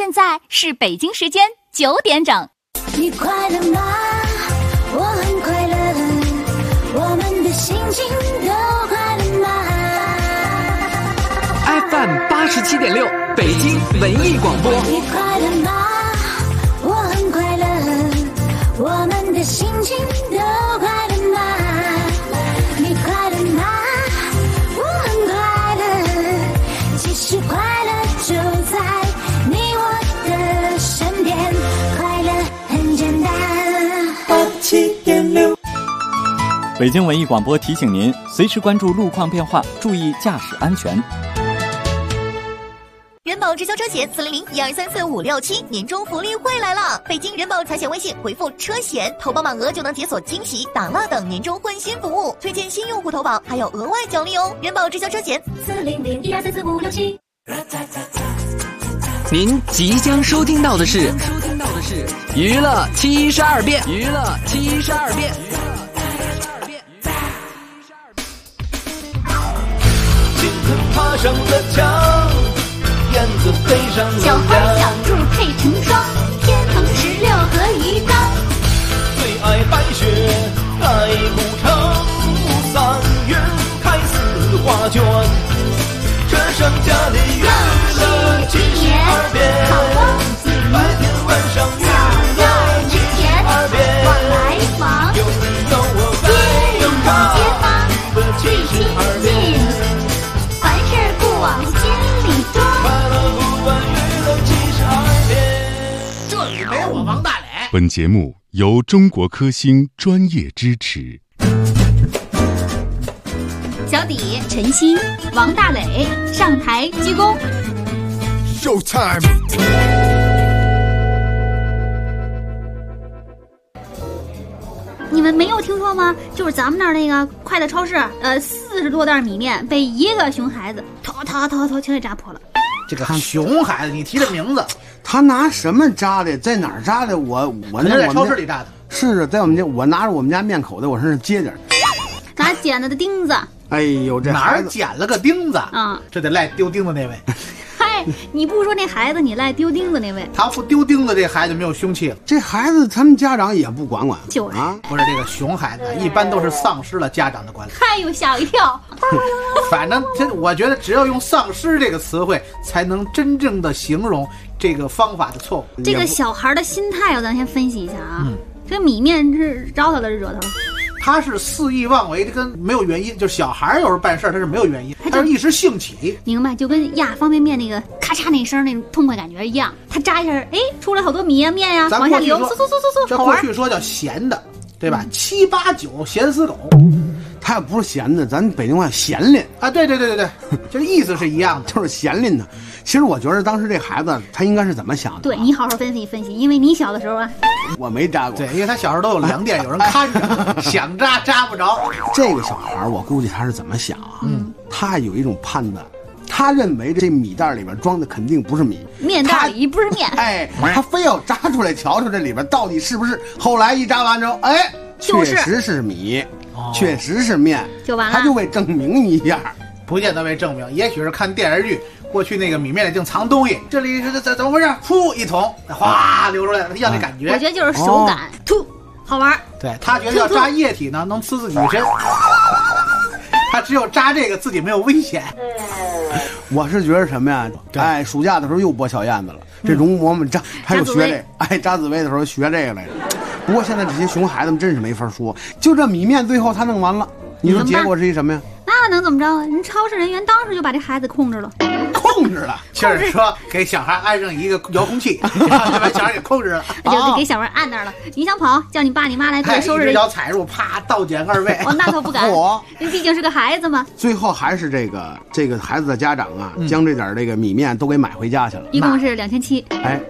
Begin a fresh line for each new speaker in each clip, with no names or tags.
现在是北京时间9点整。
你快乐吗？我很快乐，我们的心情都快乐吗
？FM 87.6，北京文艺广播。
你快乐吗？我很快乐，我们的心情都快乐吗？你快乐吗？我很快乐，其实快乐就在你我的身边，快乐很简单。87.6，
北京文艺广播提醒您，随时关注路况变化，注意驾驶安全。
人保直销车险400-1234-567年终福利会来了！北京人保财险微信回复车险，投保满额就能解锁惊喜、打蜡等年终换新服务，推荐新用户投保还有额外奖励哦！人保直销车险
400-1234-567。
您即将收听到的是娱乐72变，娱乐72变。
青春爬上了墙，燕子飞上了
小花小兔配成双，天蓬16和鱼缸。
最爱白雪盖古城，3月开四花卷，这剩下的娱乐72变，白天晚上娱乐72变，有你有我在有他的72变，
凡事不往心里装。
快乐不管娱乐72变。
这里没我王大磊。
本节目由中国科兴专业支持。
小底、陈曦、王大磊上台鞠躬。
Showtime。
你们没有听说吗？就是咱们那儿那个快乐超市，40多袋米面被一个熊孩子偷全给扎破了。
这个熊孩子，你提这名字，
他拿什么扎的？在哪儿扎的？我
那在超市里扎的。
是在我们家，我拿着我们家面口袋，我身上接点。
拿剪子的钉子。
哎呦，这
哪儿捡了个钉子？这得赖丢钉子那位。
嗨，你不说那孩子，你赖丢钉子那位。
他不丢钉子，这孩子没有凶器了。
这孩子他们家长也不管管，
就是
不是这个熊孩子，一般都是丧失了家长的管理。
哎呦，吓我一跳！
反正我觉得只有用丧失这个词汇，才能真正的形容这个方法的错误。
这个小孩的心态，咱先分析一下啊。这米面是招他了，是惹他了？
他是肆意妄为，这跟没有原因，就是小孩有时候办事他是没有原因，他是一时兴起。
明白，就跟压方便面那个咔嚓那声那种痛快感觉一样。他扎一下，哎，出来好多米呀面呀，往下流，嗖，
这过去说叫咸的，对吧？7、8、9咸死狗。
他要不是咸的，咱北京话咸淋
啊！对，这意思是一样的，
就是咸淋的。其实我觉得当时这孩子他应该是怎么想的？
对，你好好分析分析，因为你小的时候啊，
我没扎过。
对，因为他小时候都有粮店，有人看着，想扎不着。
这个小孩我估计他是怎么想啊？他有一种判断，他认为这米袋里边装的肯定不是米，
面袋里不是面。
哎，他非要扎出来瞧瞧这里边到底是不是。后来一扎完之后，哎，确实是米。确实是面，
就完了。
他就为证明一下，
不见得为证明，也许是看电视剧，过去那个米面里净藏东西，这里是怎么回事？噗一桶，哗流出来了，他要那感觉。
我觉得就是手感，吐好玩。
对，他觉得要扎液体呢，能呲自己身。他只有扎这个自己没有危险。
我是觉得什么呀？哎，暑假的时候又播小燕子了，这容嬷嬷扎，还有学这，哎，扎紫薇的时候学这个来着。不过现在这些熊孩子们真是没法说，就这米面最后他弄完了，你说结果是一什么呀？
那能怎么着啊？人超市人员当时就把这孩子控制了，
就是说给小孩安上一个遥控器，然后就把小孩给控制了，
就给小孩按那儿了。你想跑，叫你爸你妈来给收拾。
一只脚踩入，啪倒减2倍。
那可不敢，因为毕竟是个孩子嘛。
最后还是这个孩子的家长啊，将这点这个米面都给买回家去了，
一共是2700。
哎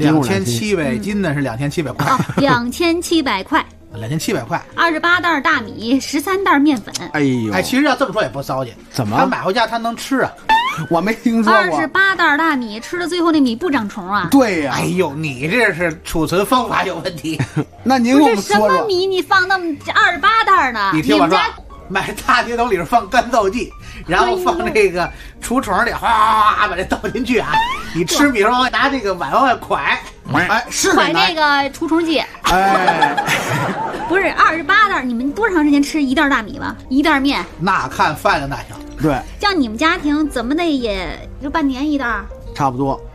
，2700斤呢是2700块。
2700块。
2700块
，28袋大米，13袋面粉。
哎呦，
其实要这么说也不糟践。
怎么？
他买回家他能吃啊？
我没听说过。
28袋大米吃的最后那米不长虫啊？
对呀。
哎呦，你这是储存方法有问题。
那您给我们说说，
什么米你放那么28袋呢？
你听我说，买大铁桶里放干燥剂， 然后放这个橱虫里，哗把这倒进去啊！你吃米时候拿这个碗往蒯，
哎，是
蒯那个除虫剂。
哎，
不是28袋，你们多长时间吃一袋大米吧？一袋面？
那看饭的大小。
对，
像你们家庭怎么的也就半年一袋，
差不多。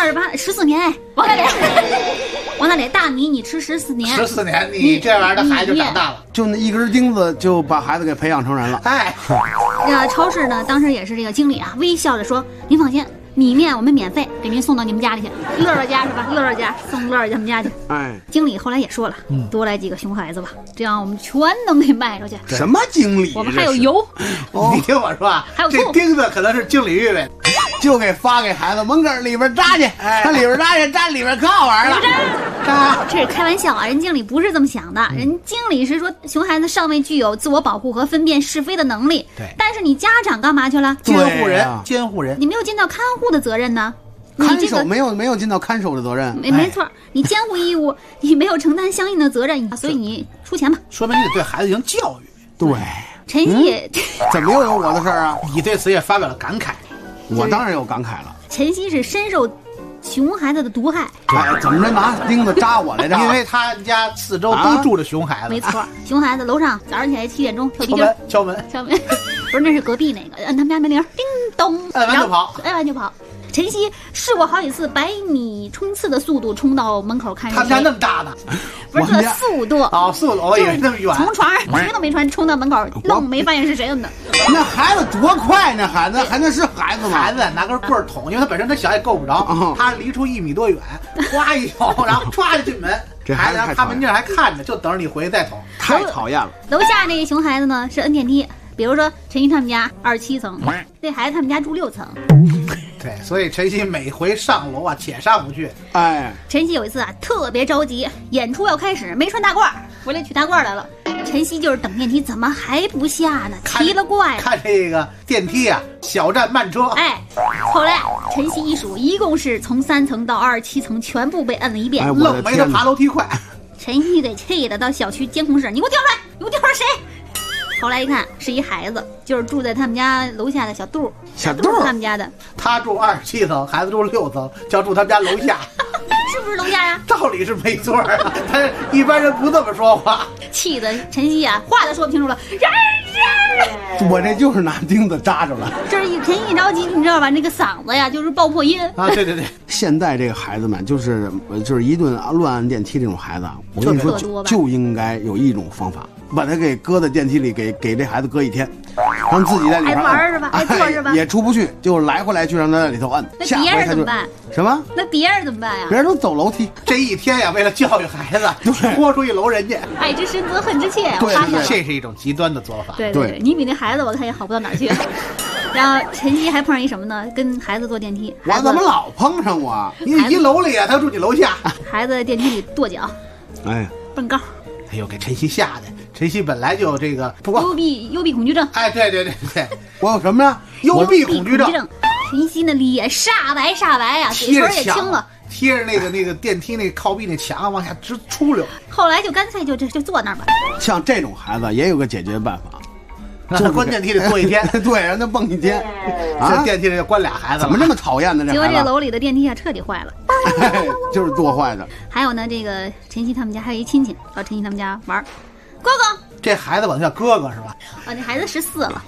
14年，王大磊，王大磊，大米你吃14年
，14年你这玩意儿的孩子就长大了，
就那一根钉子就把孩子给培养成人了。
哎，
超市呢，当时也是这个经理啊，微笑着说：“您放心，米面我们免费给您送到你们家里去，乐乐家是吧？乐乐家送乐乐他们家去。”
哎，
经理后来也说了，多来几个熊孩子吧，这样我们全能给卖出去。
什么经理？
我们还有油。
你听我说啊，
还有
这钉子可能是经理预备的。
就给发给孩子，门口里边扎去，他里边扎去，扎里边可好玩了。
这是开玩笑啊，人经理不是这么想的，人经理是说熊孩子尚未具有自我保护和分辨是非的能力。
对，
但是你家长干嘛去了？
监护人，监护人，
你没有尽到看护的责任呢。
看守没有尽到看守的责任。
没错，你监护义务你没有承担相应的责任，所以你出钱吧。
说明你得对孩子进行教育。
对，
陈曦
怎么又有我的事儿啊？
你对此也发表了感慨。
我当然有感慨了。
陈曦是深受熊孩子的毒害。
哎，怎么着拿钉子扎我来着？
因为他家四周都住着熊孩子。
没错，熊孩子楼上早上起来7点钟跳皮筋，
敲门，
不是那是隔壁那个，按他们家门铃，叮咚，
按完就跑，
按完就跑。陈曦试过好几次100米冲刺的速度冲到门口看。
他们家那么大呢？
不是这速度
哦，速度我以为那么远，
从床上鞋都没穿冲到门口，愣没发现是谁了呢。
那孩子多快，那孩子还能是孩子吗？
孩子拿根棍儿捅，因为他本身他小也够不着，他离出1米多远，哗一捅，然后唰就进门。孩子趴门镜还看着，就等着你回去再捅，
太讨厌了。
楼下那个熊孩子呢是摁电梯，比如说陈曦他们家27层，那孩子他们家住6层。
对，所以陈曦每回上楼啊，且上不去。
哎，
陈曦有一次啊，特别着急，演出要开始，没穿大褂，回来取大褂来了。陈曦就是等电梯，怎么还不下呢？奇了怪了。
看这个电梯啊，小站慢车。
哎，后来陈曦一数，一共是从3层到27层全部被摁了一遍，
愣没他爬楼梯快。
陈曦给气的到小区监控室，你给我调出来，你给我调出来谁？后来一看是一孩子，就是住在他们家楼下的小杜，
小杜
他们家的。
他住27层，孩子住6层，就要住他们家楼下。
是不是楼下呀？
道理是没错啊，他一般人不这么说话。
气得陈曦啊，话都说不清楚了。
我这就是拿钉子扎着了。
这是陈曦一着急，你知道吧？那个嗓子呀，就是爆破音
啊！对对对，
现在这个孩子们就是一顿乱按电梯这种孩子，我跟你说就应该有一种方法，把他给搁在电梯里，给这孩子搁1天，让自己在里边
玩是吧？爱坐是吧？
也出不去，就来回来去让他在里头摁。
那别人怎么办？
什么？
那别人怎么办呀？
别人都走楼梯。
这1天呀，为了教育孩子，豁出一楼人家。
爱之深责恨之切，
对，
这是一种极端的做法。
对，你比那孩子我看也好不到哪儿去。然后陈曦还碰上一什么呢？跟孩子坐电梯，
我怎么老碰上我？
你1楼里啊，他住你楼下。
孩子在电梯里跺脚，
哎，
蹦高。
哎呦，给陈曦吓的。陈曦本来就这个
幽闭恐惧症。
哎，对，
我有什么呀？
幽闭恐惧症。
陈曦那脸煞白呀，嘴唇也青了，
贴着那个电梯那靠壁那墙往下直出溜。
后来就干脆就坐那儿吧。
像这种孩子也有个解决办法。
让他关电梯里坐1天，
对，让他蹦1天。
这电梯里关俩孩子，
怎么这么讨厌呢？
结果这楼里的电梯啊彻底坏了，
就是做坏的。
还有呢，这个陈曦他们家还有一亲戚到陈曦他们家玩，哥哥，
这孩子管他叫哥哥是吧？
啊，那孩子14了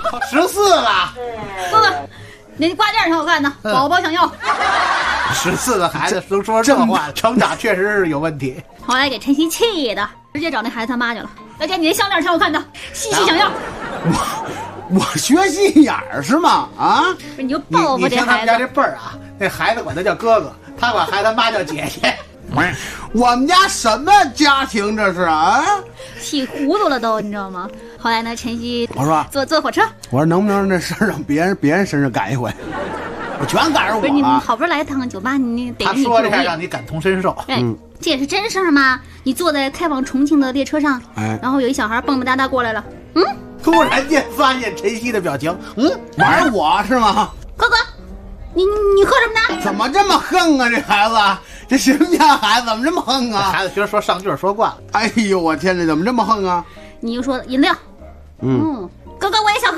，14了，
哥哥，那挂件挺好看的，宝宝想要。
14的孩子能说这话，成长确实是有问题。
后来给陈曦气的，直接找那孩子他妈去了。大姐，你那项链挺好看的，西想要。
我学心眼儿是吗？啊，
你就报复这孩子。
你听他们家这辈儿啊，那孩子管他叫哥哥，他管孩子他妈叫姐姐。
我们家什么家庭这是啊？
气糊涂了都，你知道吗？后来呢，陈曦
我说
坐火车，
我说能不能这事儿让别人身上干一回？我全赶上我。
不是你好不容易来趟酒吧，你得
他说这下让你感同身受。
这也是真事儿吗？你坐在开往重庆的列车上，然后有一小孩蹦蹦哒哒过来了，
突然间发现陈曦的表情，
玩我是吗？
哥哥，你喝什么呢？
怎么这么横啊？这孩子，这什么家孩子怎么这么横啊？
孩子学说上句说惯了。
哎呦，我天哪，怎么这么横啊？
你就说饮料，哥哥我也想喝。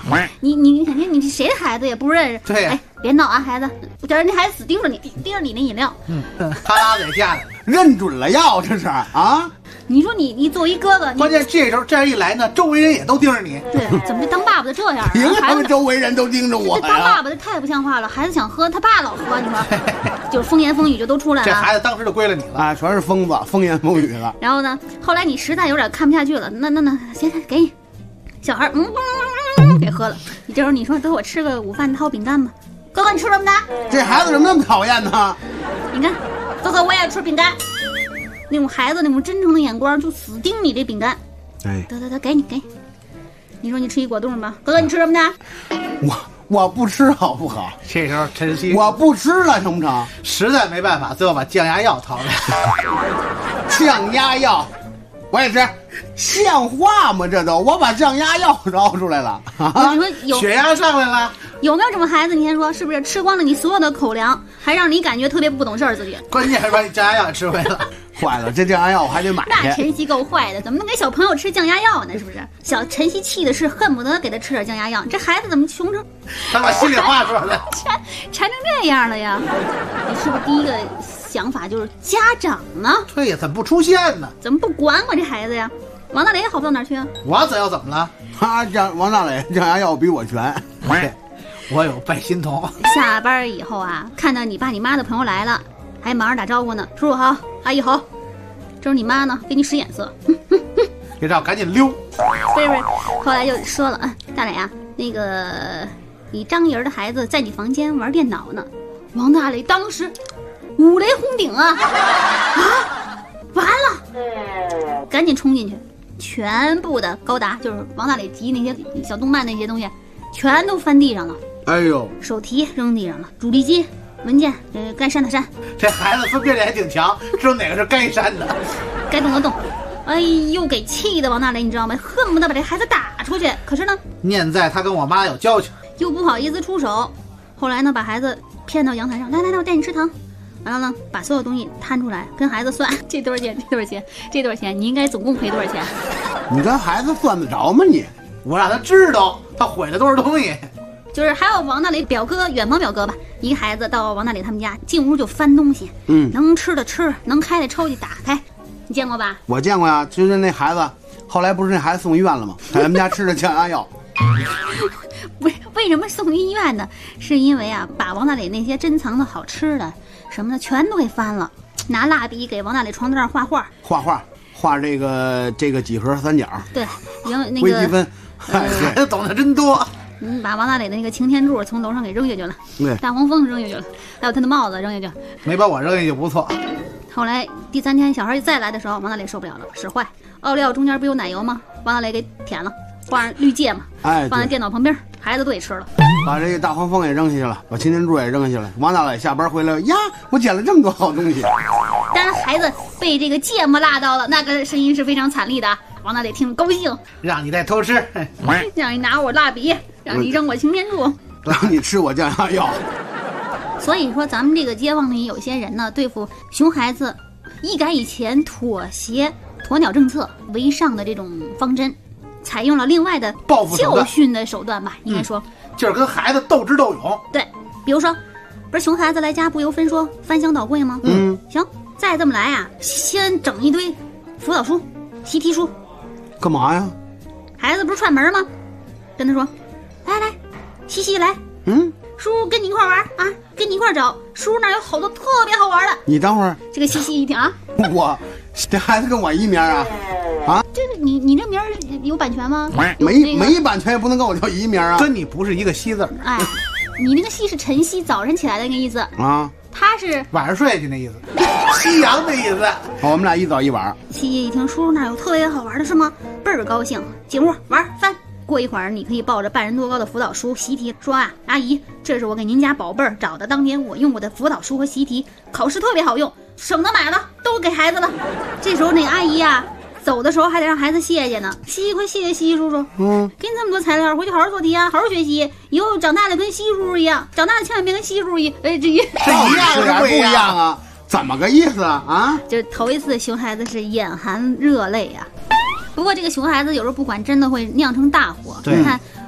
你肯定你是谁的孩子也不认识。
对呀、
哎，别闹啊，孩子，我叫人家孩子死盯着你，盯着你那饮料。
他拉得下来，
认准了要这是啊。
你说你作为一哥哥，
关键这时候这样一来呢，周围人也都盯着你。
对，怎么这当爸爸的这样啊？
凭什么周围人都盯着我
这当爸爸的太不像话了。孩子想喝，他爸老喝，你说，就是风言风语就都出来了。
这孩子当时就归了你了
啊，全是疯子，风言风语了。
然后呢，后来你实在有点看不下去了，那行，给你，小孩给喝了。你这时候你说等我吃个午饭掏饼干吧，哥哥你吃什么呢？
这孩子怎么那么讨厌呢？
饼干，哥哥我也要吃饼干。那种孩子那种真诚的眼光就死盯你这饼干。
哎，
得，给你。你说你吃一果冻吧，哥哥你吃什么呢？
我不吃好不好？
这时候晨曦
我不吃了成不成？
实在没办法，最后把降压药掏来。
降压药，我也吃，像话吗？这都我把降压药捞出来了啊！
你说有
血压上来了，
有没有这么孩子？你先说是不是吃光了你所有的口粮，还让你感觉特别不懂事儿自己？
关键还把你降压药也吃回了。
坏了，这降压药我还得买去。
那晨曦够坏的，怎么能给小朋友吃降压药呢？是不是？小晨曦气的是恨不得给他吃点降压药，这孩子怎么穷成？
他把心里话说了，
馋成这样了呀！你是不是第一个想法就是家长呢？
对呀，怎么不出现呢？
怎么不管我这孩子呀？王大雷好不到哪儿去啊？
我怎么了？
王大雷降压药比我全。
我有拜心童。
下班以后啊，看到你爸你妈的朋友来了，还忙着打招呼呢，叔叔好，阿姨好。这时候你妈呢，给你使眼色，
别照，赶紧溜。
不是，后来就说了啊，大磊啊，那个你张姨儿的孩子在你房间玩电脑呢。王大磊当时五雷轰顶啊，完了，赶紧冲进去，全部的高达就是王大磊集那些小动漫那些东西，全都翻地上了。
哎呦，
手提扔地上了，主力机、文件，该删的删。
这孩子分辨力还挺强，知道哪个是该删的，
该动的动。哎呦，给气的王大雷，你知道吗？恨不得把这孩子打出去。可是呢，
念在他跟我妈有交情，
又不好意思出手。后来呢，把孩子骗到阳台上，来，我带你吃糖。完了呢，把所有东西摊出来，跟孩子算这多少钱，这多少钱，这多少钱，你应该总共赔多少钱？
你跟孩子算得着吗你？
我让他知道他毁了多少东西。
就是还有王大雷表哥，远房表哥吧，一个孩子到王大雷他们家，进屋就翻东西，能吃的吃，能开的抽屉打开，你见过吧？
我见过呀，就是那孩子，后来不是那孩子送医院了吗？在咱们家吃的降压药。
为什么送医院呢？是因为啊，把王大雷那些珍藏的好吃的什么的全都给翻了，拿蜡笔给王大雷床头上画这个几何三角， 对，那个
微积分，
孩子懂得真多。
把王大雷的那个擎天柱从楼上给扔下去了，大黄蜂扔下去了，还有他的帽子扔下去了，
没把我扔下去就不错。
后来第3天小孩再来的时候，王大雷受不了了，使坏，奥利奥中间不有奶油吗？王大雷给舔了，放上绿芥嘛，放在电脑旁边，孩子都给吃了，
把这个大黄蜂也扔下去了，把擎天柱也扔下去了。王大雷下班回来呀，我捡了这么多好东西。
当然孩子被这个芥末辣到了，那个声音是非常惨厉的。王大雷听了高兴，
让你再偷吃，
让你拿我蜡笔，让你扔我擎天柱，
让你吃我降压药。
所以说咱们这个街坊里有些人呢，对付熊孩子一改以前妥协鸵鸟政策为上的这种方针，采用了另外的
报复
教训的手段吧，应该说
就是跟孩子斗智斗勇。
对，比如说不是熊孩子来家不由分说翻箱倒柜吗？行，再这么来啊，先整一堆辅导书、习题书。
干嘛呀？
孩子不是串门吗？跟他说，来，西来，叔跟你一块玩啊，跟你一块找，叔那有好多特别好玩的。
你等会儿，
这个西一听啊，
我这孩子跟我一名啊，
这个你这名有版权吗？
没版权也不能跟我叫一名啊，
跟你不是一个西字。
哎，你那个西是晨曦，早晨起来的那个意思
啊，
他是
晚上睡去那意思，夕阳的意思。
好，我们俩一早一晚。
西一听叔叔那有特别好玩的是吗？倍儿高兴，进屋玩翻。过一会儿，你可以抱着半人多高的辅导书、习题，说啊，阿姨，这是我给您家宝贝儿找的，当年我用过的辅导书和习题，考试特别好用，省得买了，都给孩子了。这时候那个阿姨啊，走的时候还得让孩子谢谢呢，西快谢谢西叔叔，给你这么多材料，回去好好做题啊，好好学习，以后长大了跟西叔叔一样，长大了千万别跟西叔叔一，这一
样是不一样啊？怎么个意思啊？
就头一次熊孩子是眼含热泪啊。不过这个熊孩子有时候不管真的会酿成大祸。你看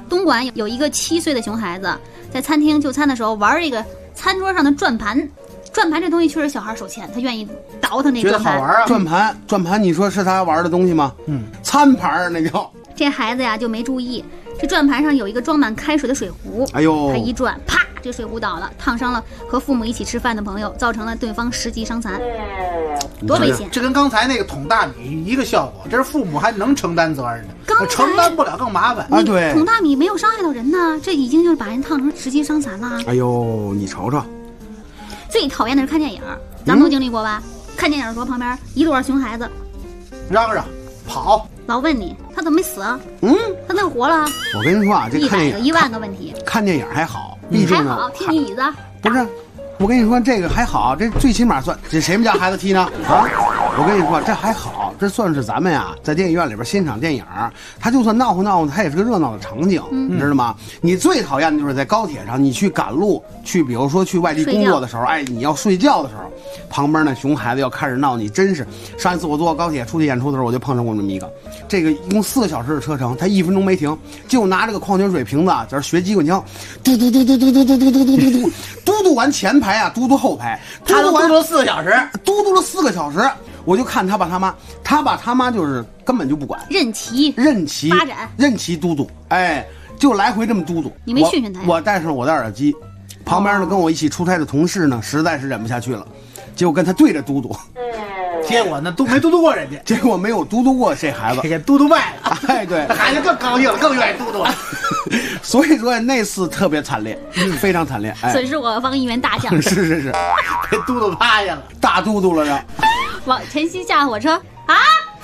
东莞有一个7岁的熊孩子，在餐厅就餐的时候玩这个餐桌上的转盘。转盘这东西确实小孩手欠，他愿意倒腾那个转盘。
觉得好玩啊！
转盘，你说是他玩的东西吗？餐盘那叫。
这孩子呀就没注意，这转盘上有一个装满开水的水壶，
哎呦，
他一转，啪，这水壶倒了，烫伤了和父母一起吃饭的朋友，造成了对方10级伤残，多危险！
这跟刚才那个捅大米一个效果，这是父母还能承担责任的，承担不了更麻烦
啊！对，
捅大米没有伤害到人呢，这已经就是把人烫成10级伤残了。
哎呦，你瞅瞅，
最讨厌的是看电影，咱们都经历过吧？看电影的时候旁边一摞熊孩子，
嚷嚷跑。
老问你他怎么没死啊？他怎么活了？
我跟你说啊，这看电影
100个1万个问题。
看电影还好，毕竟
还好踢你椅子。
不是，我跟你说这个还好，这最起码算这谁们家孩子踢呢？啊，我跟你说这还好，这算是咱们呀在电影院里边欣赏电影，它就算闹乎闹乎，它也是个热闹的场景，你知道吗？你最讨厌的就是在高铁上，你去赶路，去比如说去外地工作的时候，哎，你要睡觉的时候，旁边那熊孩子要开始闹，你真是。上一次我坐高铁出去演出的时候，我就碰上过这么一个，这个一共4个小时的车程，他1分钟没停，就拿这个矿泉水瓶子在这学机关枪，嘟嘟嘟嘟嘟嘟嘟嘟嘟嘟嘟嘟，嘟嘟完前排啊，嘟嘟后排，
他都嘟嘟了4个小时，
嘟嘟了4个小时。我就看他爸他妈就是根本就不管，
任其发展，
任其嘟嘟，哎，就来回这么嘟嘟。
你没训训他呀？
我戴上我的耳机，旁边呢跟我一起出差的同事呢，实在是忍不下去了，结果跟他对着嘟嘟。
结果呢，都没嘟嘟过人家，
结果没有嘟嘟过这孩子，
给嘟嘟坏了。
哎，对，
孩子更高兴了，更愿意嘟嘟了。
所以说那次特别惨烈，非常惨烈，
损失我方1员大将。
是，
被嘟嘟趴下了，
大嘟嘟了这。
往晨曦下火车啊！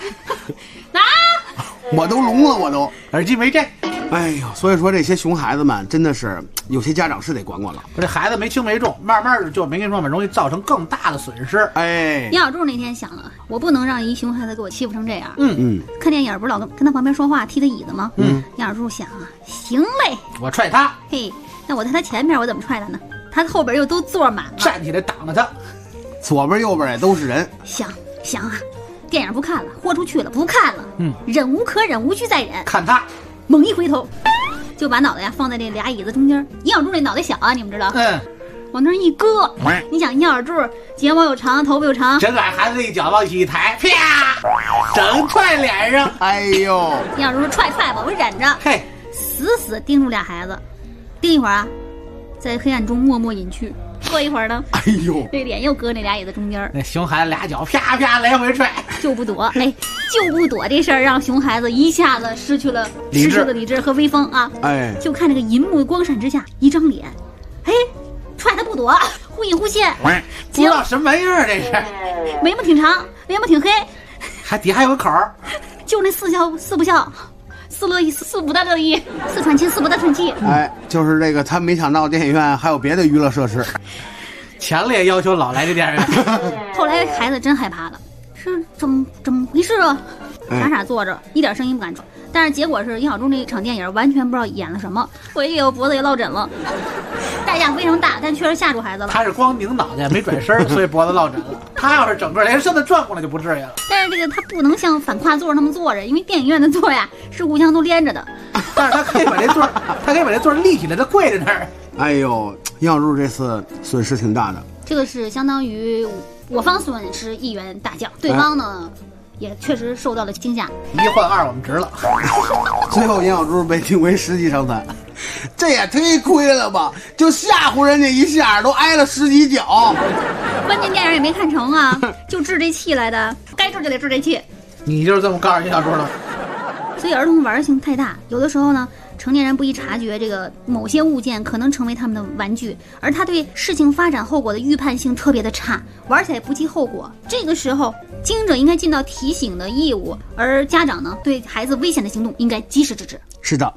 我都聋了，我都
耳机没摘。
哎呦，所以说这些熊孩子们真的是有些家长是得管管了。
这孩子没轻没重，慢慢的就没跟你说嘛，容易造成更大的损失。
哎，
杨小柱那天想了，我不能让一熊孩子给我欺负成这样。看电影不是老跟他旁边说话，踢他椅子吗？杨小柱想啊，行嘞，
我踹他。
嘿，那我在他前面，我怎么踹他呢？他后边又都坐满了，
站起来挡着他。
左边右边也都是人。
想啊，电影不看了，豁出去了，不看了。忍无可忍，无需再忍。
看他。
猛一回头，就把脑袋呀放在这俩椅子中间。杨小柱这脑袋小啊，你们知道？往那一搁，你想杨小柱睫毛又长，头发又长，
真敢孩子一脚往起一抬，啪，整踹脸上。
哎呦！
杨小柱说踹吧，我忍着。
嘿，
死盯住俩孩子，盯一会儿啊，在黑暗中默默隐去。过一会儿呢，
哎呦，
这脸又搁那俩椅子中间，
那熊孩子俩脚啪啪来回踹，
就不躲。哎，就不躲这事儿让熊孩子一下子失去了理智和威风啊！
哎，
就看这个银幕光闪之下，一张脸，哎，踹他不躲，忽隐忽现，
不知道什么玩意儿这是。
眉毛挺长，脸毛挺黑，
还底还有个口儿，
就那四不笑。4乐意4不得乐意，4喘气4不得喘气。
哎，就是这个，他没想到电影院还有别的娱乐设施，
强烈要求老来这电影院。
后来孩子真害怕了，是怎么回事啊？傻坐着，一点声音不敢出。但是结果是杨小柱那场电影完全不知道演了什么，回去以后脖子也落枕了，代价非常大，但确实吓住孩子了。
他是光拧脑袋没转身，所以脖子落枕了。他要是整个连身子转过来就不至于了。
但是这个他不能像反跨座那么坐着，因为电影院的座呀是互相都连着的。
但是他可以把这座立起来，他跪在那儿。
哎呦，杨小柱这次损失挺大的。
这个是相当于我方损失1员大将，对方呢？也确实受到了惊吓
，1换2我们值了。
最后杨小柱被定为10级伤残，这也忒亏了吧？就吓唬人家一下，都挨了10几脚。
关键电影也没看成啊，就治这气来的，该治就得治这气。
你就是这么告诉杨小柱的。
所以儿童玩性太大，有的时候呢，成年人不易察觉这个某些物件可能成为他们的玩具，而他对事情发展后果的预判性特别的差，玩起来不计后果。这个时候，经营者应该尽到提醒的义务，而家长呢，对孩子危险的行动应该及时制止。
是的。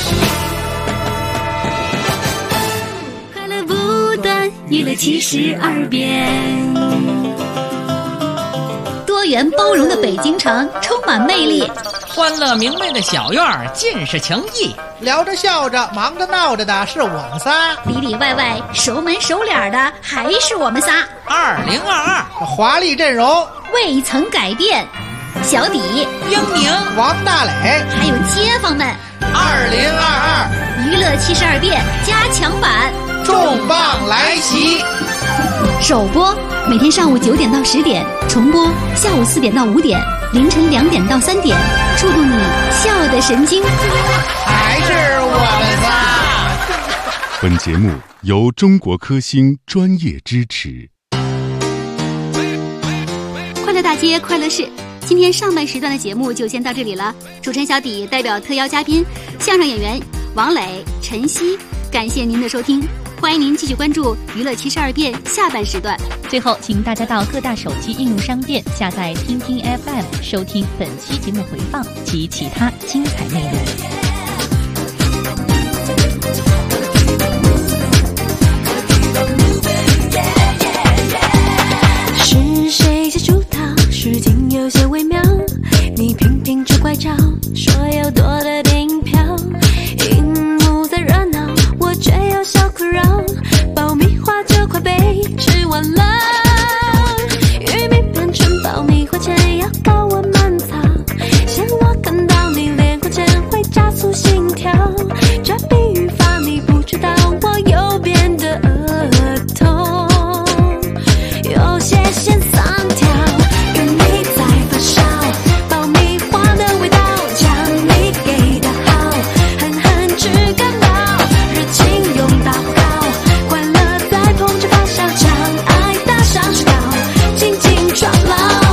快乐不断，娱乐72变。
多元包容的北京城充满魅力，
欢乐明媚的小院儿尽是情谊，
聊着笑着忙着闹着的是我们仨，
里里外外熟门熟脸的还是我们仨。
2022
华丽阵容
未曾改变，小底、
英宁、
王大磊，
还有街坊们
2022
娱乐72变加强版
重磅来袭，
首播每天上午9点到10点，重播下午4点到5点，凌晨2点到3点，触动你笑的神经。
还是我们仨。
本节目由中国科兴专业支持。
快乐大街快乐事，今天上半时段的节目就先到这里了。主持人小底代表特邀嘉宾相声演员王磊、陈曦，感谢您的收听，欢迎您继续关注娱乐72变下半时段。
最后，请大家到各大手机应用商店下载听听 FM， 收听本期节目回放及其他精彩内容。
是谁在主导？事情有些微妙，你频频指拐杖，说要多的订票，荧幕在热闹，我却有小困扰，爆米花就快被吃完了，玉米变成爆米花前要高温慢炒，像我看到你脸红前会加速心跳，这比语法你不知道，我右边的额头有些线3条，玉米在发烧，爆米花的味道将你给的好，狠狠吃感冒，热情拥抱高，快乐在碰着发烧，将爱打上石膏，紧紧抓牢。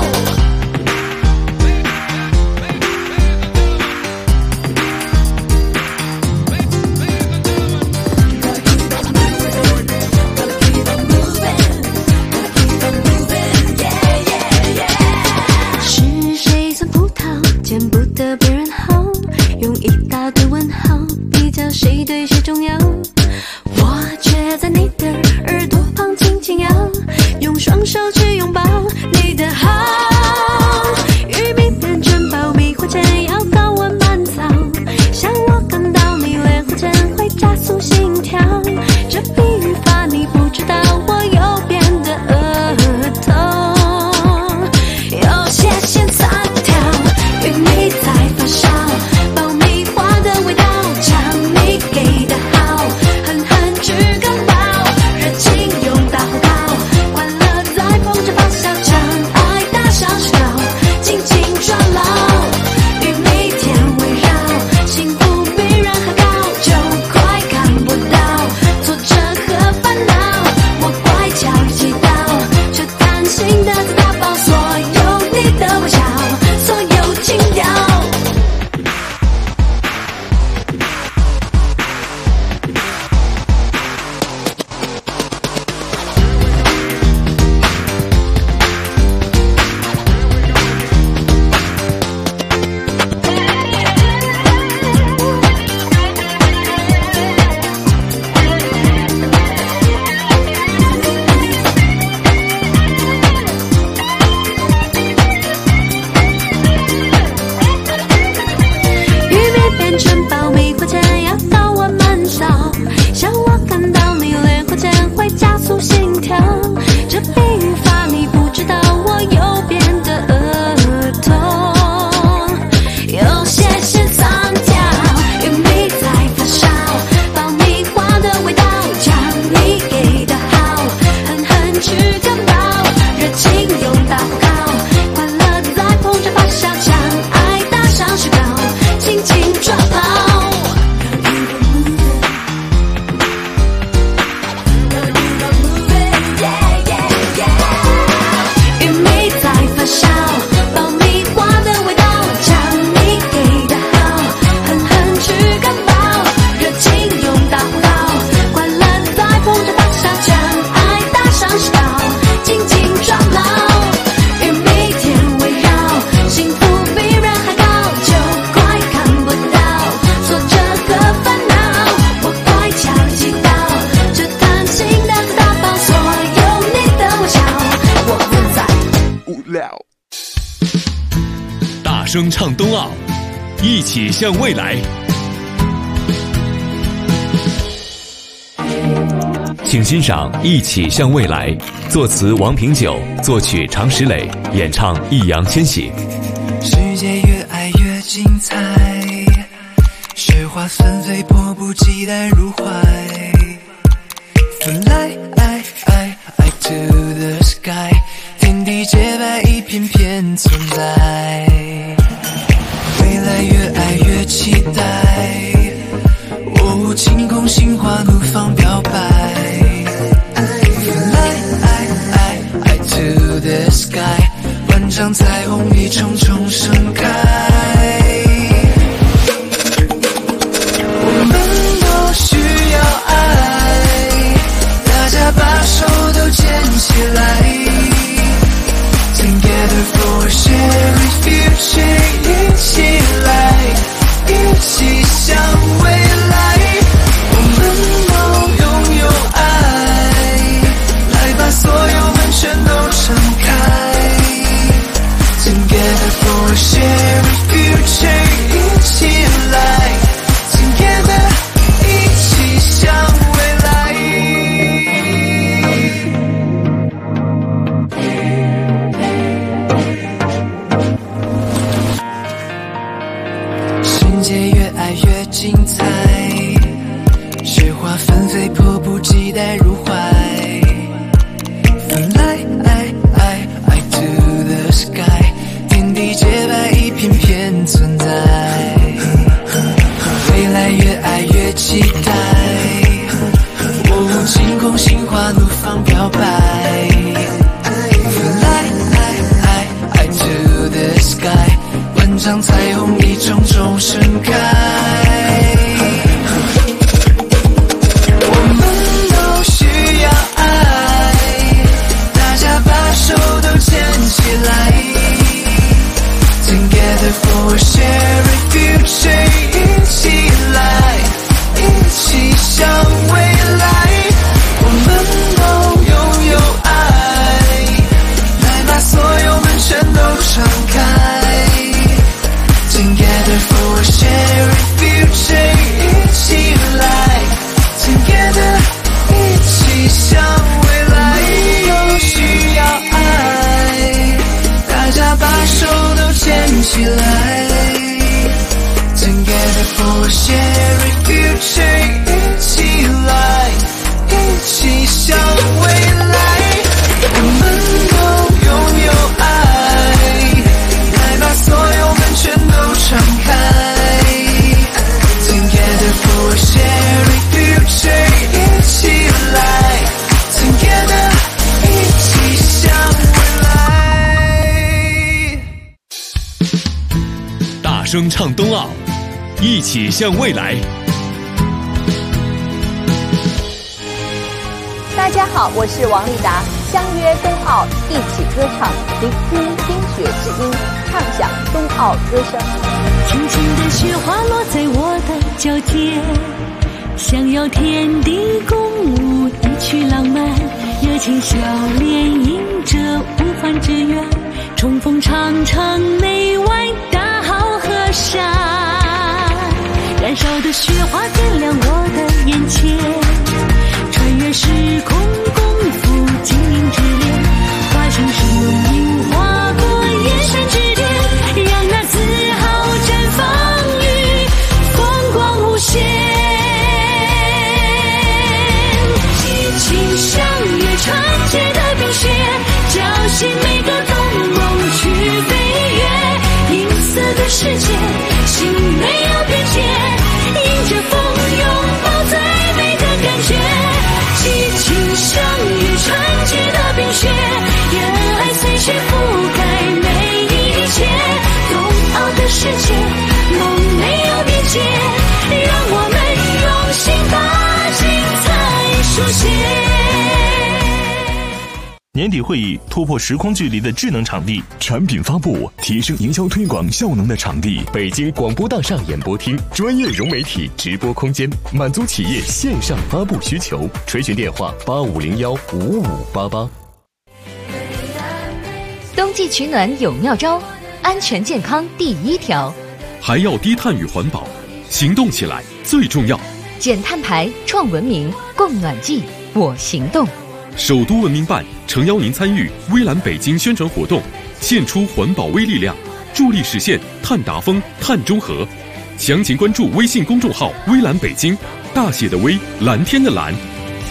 是谁算葡萄，见不得别人好，用一大堆问号比较谁对谁重要，我却在你的耳朵旁轻轻摇，用双手去拥抱你的好，玉米变成爆米花前要高温慢炒，像我看到你脸红前会加速心跳，这比语法你不知道，我右边的额头有些线3条，玉米在发烧，爆米花的味道将你给的好，狠狠吃感冒，热情拥抱高，快乐在碰着发烧，将爱打上石膏，紧紧抓牢，玉米甜围绕，幸福比人还高，就快看不到挫折和烦恼，我乖巧祈祷，这贪心的大包，所有你的微笑，所有情调。玉米变成爆米花前要高温慢烧，像我看到你脸红前会加速心跳，这比语法你不知道，我右边的额头有些线3条，玉米在发烧，爆米花的味道将你给的好，狠狠吃感冒，热情拥抱高，快乐在碰着发烧，将爱打上石膏，紧紧抓牢。玉米在发烧，爆米花的味道将你给的好，狠狠吃感冒，热情拥抱高，快乐在碰着发烧，将爱打上石膏，紧紧抓牢，玉米甜围绕，幸福比人还高，就快看不到挫折和烦恼，我乖巧祈祷，这贪心的大包，所有你的微笑，我自在。
无聊。
大声唱冬奥，一起向未来。请欣赏《一起向未来》，作词王平久，作曲常石磊，演唱易烊千玺。
世界越爱越精彩，是雪花纷飞，迫不及待入怀。Fly to the sky， 天地洁白，一片片存在。未来越爱越期待，哦，晴空心花怒放表白。Fly to the sky， 万丈彩虹一重重盛开。我们都需要爱，大家把手都牵起来。Together for sharing future， 一起来，一起向未来。我们都拥有爱，来把所有门全都敞开。Together for sharing future， 一起来 ，Together 一起向未来。世界越爱越精彩，雪花纷飞，迫不及待入怀。Fly to the sky， 天地洁白，一片片存在。未来越爱越期待，哦，晴空心花怒放表白。Fly to the sky， 万丈彩虹一重重盛开。我们都需要爱，大家把手都牵起来。Together for sharing future， 一起来，一起向未来。我们都拥有爱，来把所有门全都敞开。Together for sharing future， 一起来 Together 一起向未来。都需要爱，大家把手都牵起来。Together for sharing future， 一起来，一起向未来。我们都拥有爱，来把所有门全都敞开。Together for sharing future， 一起来 Together 一起向未来。
大声唱冬奥，一起向未来。
大家好，我是王丽达，相约冬奥，一起歌唱，聆听冰雪之音，唱响冬奥歌声。
轻轻的雪花落在我的脚尖，想要天地共舞一曲浪漫，热情笑脸迎着无欢之远，重逢长城内外大好河山，燃烧的雪花点亮我的眼前，穿越时空共赴精灵之恋，化成生命划过眼山之巅，让那自豪绽放于风光无限。激情像越纯洁的冰雪，叫醒每个童梦去飞跃，银色的世界，心没有边界，迎着风拥抱最美的感觉。激情像越纯洁的冰雪，热爱随雪覆盖每一切，冬奥的世界，梦没有边界，让我们用心把精彩书写。
年底会议突破时空距离的智能场地，
产品发布提升营销推广效能的场地，
北京广播大厦演播厅，专业融媒体直播空间，满足企业线上发布需求。垂询电话85015588。
冬季取暖有妙招，安全健康第一条，
还要低碳与环保，行动起来最重要。
减碳排，创文明，供暖季，我行动。
首都文明办诚邀您参与微蓝北京宣传活动，献出环保微力量，助力实现碳达峰、碳中和。 详情关注微信公众号微蓝北京，大写的微，蓝天的蓝。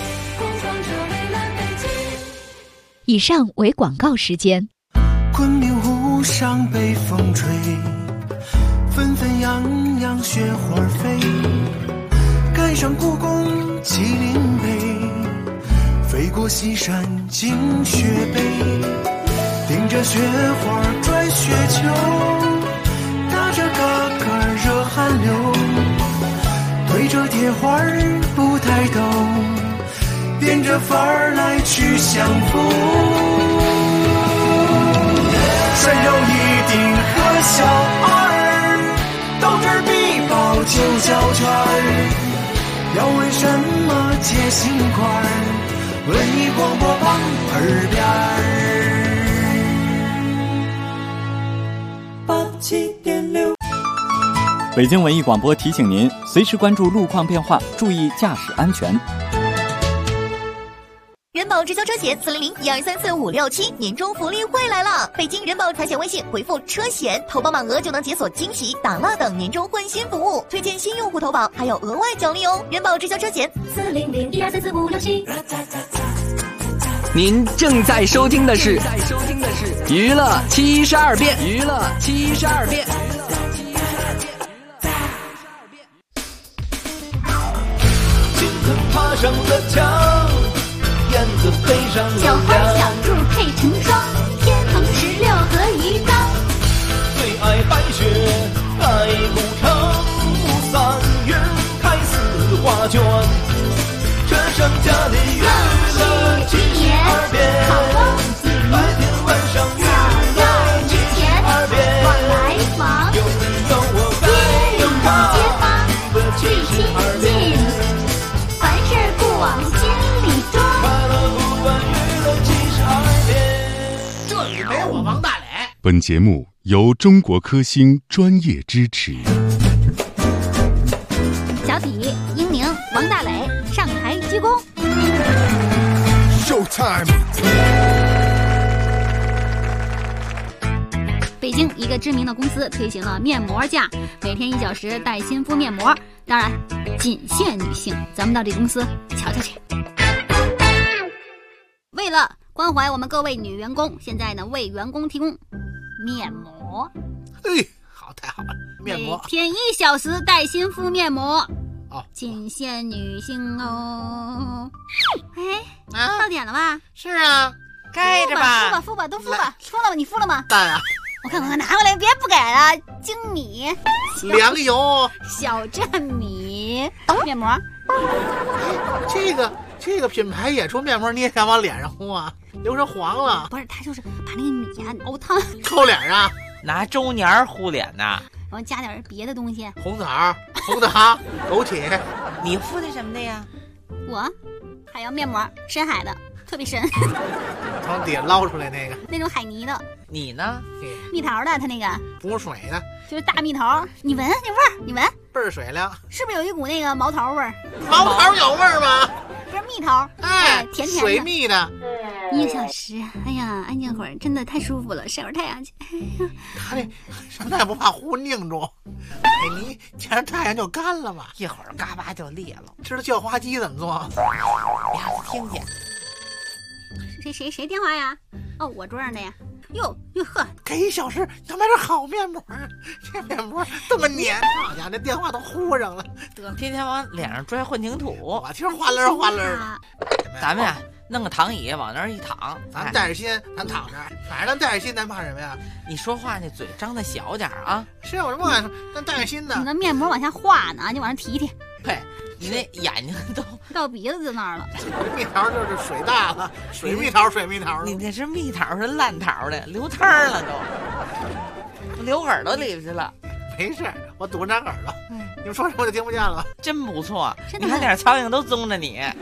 以上为广告时间。
昆明湖上北风吹，纷纷扬扬雪花飞，赶上故宫麒麟碑，飞过西山惊雪北，顶着雪花转雪球，打着嘎嘎热汗流，对着铁花不抬头，变着法儿来去相逢。山有一顶和小二，斗智必报九角圈。要问什么解心宽，文艺广播放耳边87.6。
北京文艺广播提醒您，随时关注路况变化，注意驾驶安全。
人保直销车险400-1234-567年终福利会来了！北京人保财险微信回复车险，投保满额就能解锁惊喜、打蜡等年终换新服务，推荐新用户投保还有额外奖励哦！人保直销车险400-1234-567。
您正在收听的是娱乐72变，娱乐72变。
金子爬上了墙，燕子飞上了
小花小兔配成双，天蓬16和鱼缸。
最爱白雪爱古城，3月开4画卷，这剩下的娱乐72变，白天晚上娱乐72变，
往来忙，
有你有我
街里街坊最亲
72
近，
变，
凡事不往心里装。
快乐不管娱乐72变。
这里没我王大磊。
本节目由中国科兴专业支持。
小底、英宁、王大磊上台鞠躬。
Showtime。
北京一个知名的公司推行了面膜价，每天1小时带薪敷面膜，当然仅限女性。咱们到这公司瞧瞧去。为了关怀我们各位女员工，现在呢为员工提供面膜。
嘿，好，太好了，面膜
每天1小时带薪敷面膜。
哦，
仅限女性哦。哎，
啊，
到点了吧？
是啊，
盖着吧，
敷吧，都敷吧。敷了吗？你敷了吗？
蛋啊！
我看，拿过来，别不给了。精米、
粮油、
小镇米面膜。
这个品牌也出面膜，你也敢往脸上敷啊？留成黄了。
不是，他就是把那个米啊熬汤，
抠脸啊，
拿周年糊脸呐，
然后加点别的东西，
红枣、红糖、枸杞。
你敷的什么的呀？
我海洋面膜，深海的，特别深，
从底下捞出来那个，
那种海泥的。
你呢？
蜜桃的，它那个
补水的，
就是大蜜桃。你闻那味儿，你闻，
倍儿水凉，
是不是有一股那个毛桃味儿？
毛桃有味儿吗？
不是蜜桃，
哎，
甜甜的，
水蜜的。
1个小时，哎呀，安静会儿，真的太舒服了，晒会儿太阳去。哎呀，
他这什么也不怕糊拧住，哎，你见着太阳就干了嘛，
一会儿嘎巴就裂了。
知道叫花鸡怎么做？
你还是听听。
谁电话呀？哦，我桌上的呀。哟呵，
给1小时，要买点好面膜，这面膜这么黏，好家伙，这电话都糊上了，
天天往脸上拽混凝土，
我听哗啦哗啦的。
咱们呀，弄个躺椅往那儿一躺，
咱带着心，咱躺着，反正咱带着心，咱怕什么呀？
你说话那嘴张得小点啊！
是有什么玩意儿？咱带着心的。
你那面膜往下画呢，你往上提提。
嘿，你那眼睛都
到鼻子就那儿了。
蜜桃就是水大了，水蜜桃，水蜜桃。
你那是蜜桃，是烂桃的，流汤了都，流耳朵里去了。
没事，我堵着耳朵。你们说什么我就听不见了。
真不错，你看点苍蝇都宗着你。
哎，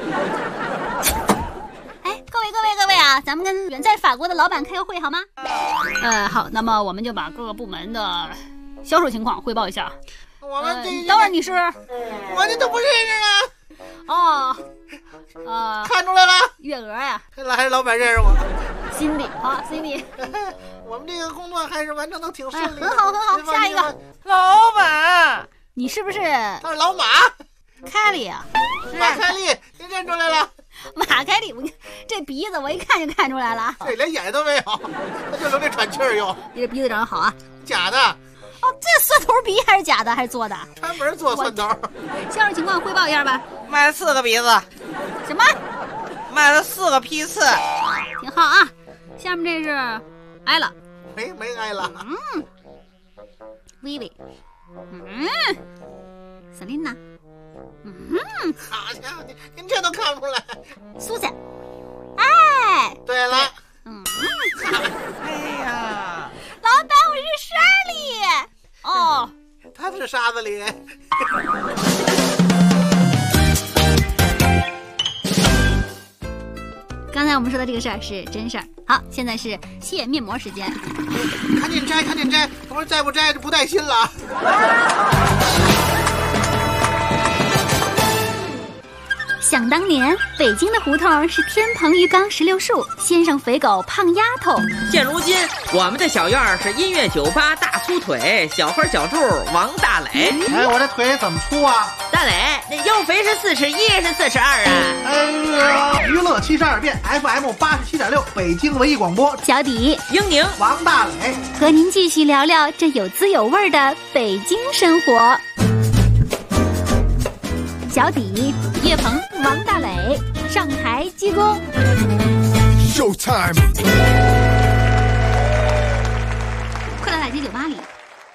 各位啊，咱们跟远在法国的老板开个会好吗？好，那么我们就把各个部门的销售情况汇报一下。
我们
等会儿你是？
我这都不认识
啊。
哦，看出来了，
月娥呀，
看来还是老板认识我。
Cindy， 好 ，Cindy，
我们这个工作还是完成的挺顺利的。
很好，下一个，
老板，
你是不是？
他是老马，
凯莉啊，
马凯莉，你认出来了？
马凯莉，我这鼻子我一看就看出来了，
这连眼都没有，他就留这喘气儿用。
你这鼻子长得好啊，
假的。
哦，这蒜头鼻还是假的还是做的？
专门做蒜头。
销售情况汇报一下吧。
卖了4个鼻子。
什么？
卖了4个批次。
挺好啊。下面这是挨了。
没挨了。
薇薇。瑟琳娜。
好家伙，您这都看不出来。
苏珊。哎。
对了。
哎呀，
老板，我是莎莉。哦，
他是沙子里。
刚才我们说的这个事儿是真事儿。好，现在是卸面膜时间。
赶紧摘，赶紧摘！我说再不摘就不带薪了。
想当年，北京的胡同是天棚鱼缸16树，先生肥狗胖丫头。
现如今，我们的小院是音乐酒吧大粗腿，小花小柱王大磊。
哎，我这腿怎么粗啊？
大磊，那腰肥是41是42啊？
哎呀，娱乐72变 FM 87.6，北京文艺广播。
小底、
英宁、
王大磊
和您继续聊聊这有滋有味的北京生活。小底、
叶鹏、
王大磊上台鞠躬。
Showtime！
快乐大街酒吧里，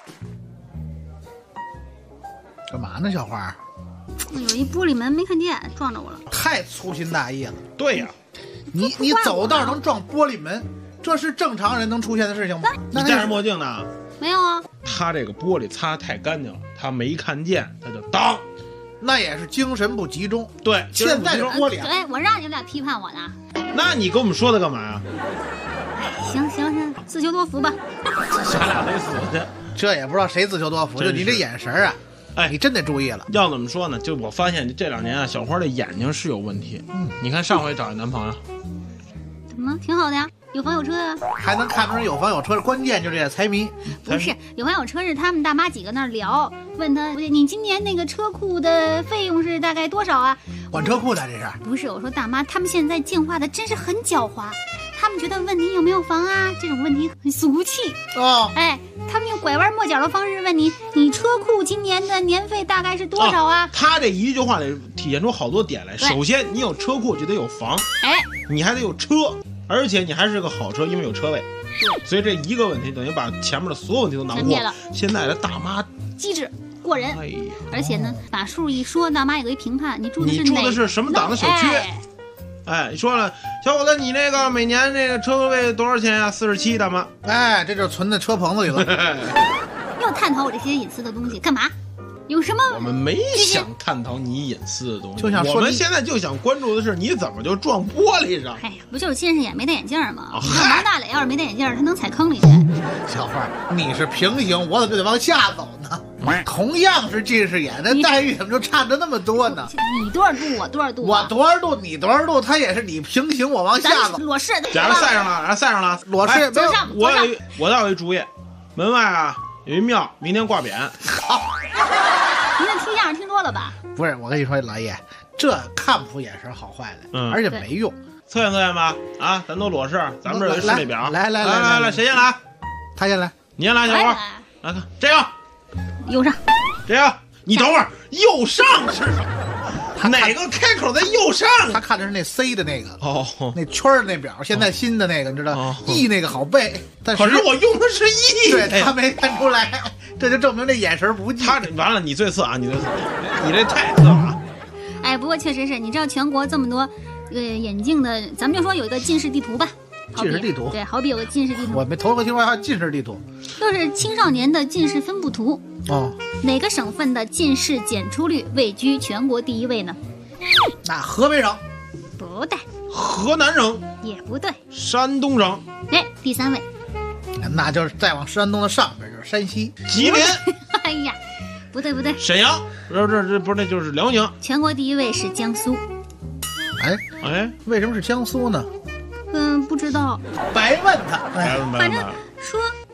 干嘛呢，小花？
有一玻璃门没看见，撞着我了。
太粗心大意了。
对呀，
你走道能撞玻璃门，这是正常人能出现的事情吗？
你戴着墨镜呢？
没有啊。
他这个玻璃擦太干净了，他没看见，他就当。
那也是精神不集中。
对，
现在的玻璃。
哎，我让你们俩批判我呢。
那你跟我们说的干嘛呀？
行，自求多福吧。
咱俩得死去。
这也不知道谁自求多福，就你这眼神啊，
哎，
你真得注意了。
要怎么说呢？就我发现这2年啊，小花的眼睛是有问题。你看上回找一男朋友，
怎么挺好的呀？有房有车呀，
还能看出人有房有车，关键就这财迷。
不是有房有车，是他们大妈几个那儿聊，问他你今年那个车库的费用是大概多少啊？
管车库的这是？
不是，我说大妈，他们现在进化的真是很狡猾，他们觉得问你有没有房啊这种问题很俗气
哦。
哎，他们用拐弯抹角的方式问你车库今年的年费大概是多少啊？
他这一句话里体现出好多点来。首先，你有车库就得有房，
哎，
你还得有车。而且你还是个好车，因为有车位，所以这一个问题等于把前面的所有问题都囊括了。现在的大妈
机智过人，而且呢，把数一说，大妈有一评判，你住
的是什么档的小区？哎，你说了，小伙子，你那个每年那个车位多少钱呀？47，大妈。
哎，这就存在车棚子里了。
又探讨我这些隐私的东西干嘛？有什么？
我们没想探讨你隐私的东西，
就想说
我们现在就想关注的是你怎么就撞玻璃上。
哎呀，不就是近视眼没戴眼镜吗？王大磊要是没戴眼镜，他能踩坑里去。
小花，你是平行，我怎么就得往下走呢？同样是近视眼，那待遇怎么就差着那么多呢？
你多少度，我多少度？
我多少度，你多少度？他也是你平行，我往下走。
裸视，
假如赛上了，然后赛上了，
裸视。
我倒有一主意，门外啊有一庙，明天挂匾。
好。
您这听相声听多了吧？
不是，我跟你说，老爷，这看不出眼神好坏来，而且没用。
测验测验吧，啊，咱都裸视，咱们这有视力表。
来，
谁先来？
他先来，
你先来，小花。来看这个，
右上。
这个，你等会儿，右上是什么？哪个开口在右上？
他看的是那 C 的那个
哦，
那圈的那表，现在新的那个，你知道 E 那个好背，但
可是我用的是 E，
对他没看出来，这就证明这眼神不济。
他完了，你最次啊，你这太次了。
哎，不过确实是，你知道全国这么多眼镜的，咱们就说有一个近视地图吧。
近视地图，
对，好比有个近视地图。
我们头回听说还有近视地图，
就是青少年的近视分布图。
哦，
哪个省份的近视检出率位居全国第1位呢？
那河北省
不对，
河南省
也不对，
山东省
哎，第3位，
那就是再往山东的上边就是山西、
吉林。
哎呀，不对，
沈阳，这不是，那就是辽宁。
全国第1位是江苏。
哎，为什么是江苏呢？
不知道，
白问他。
反正说东部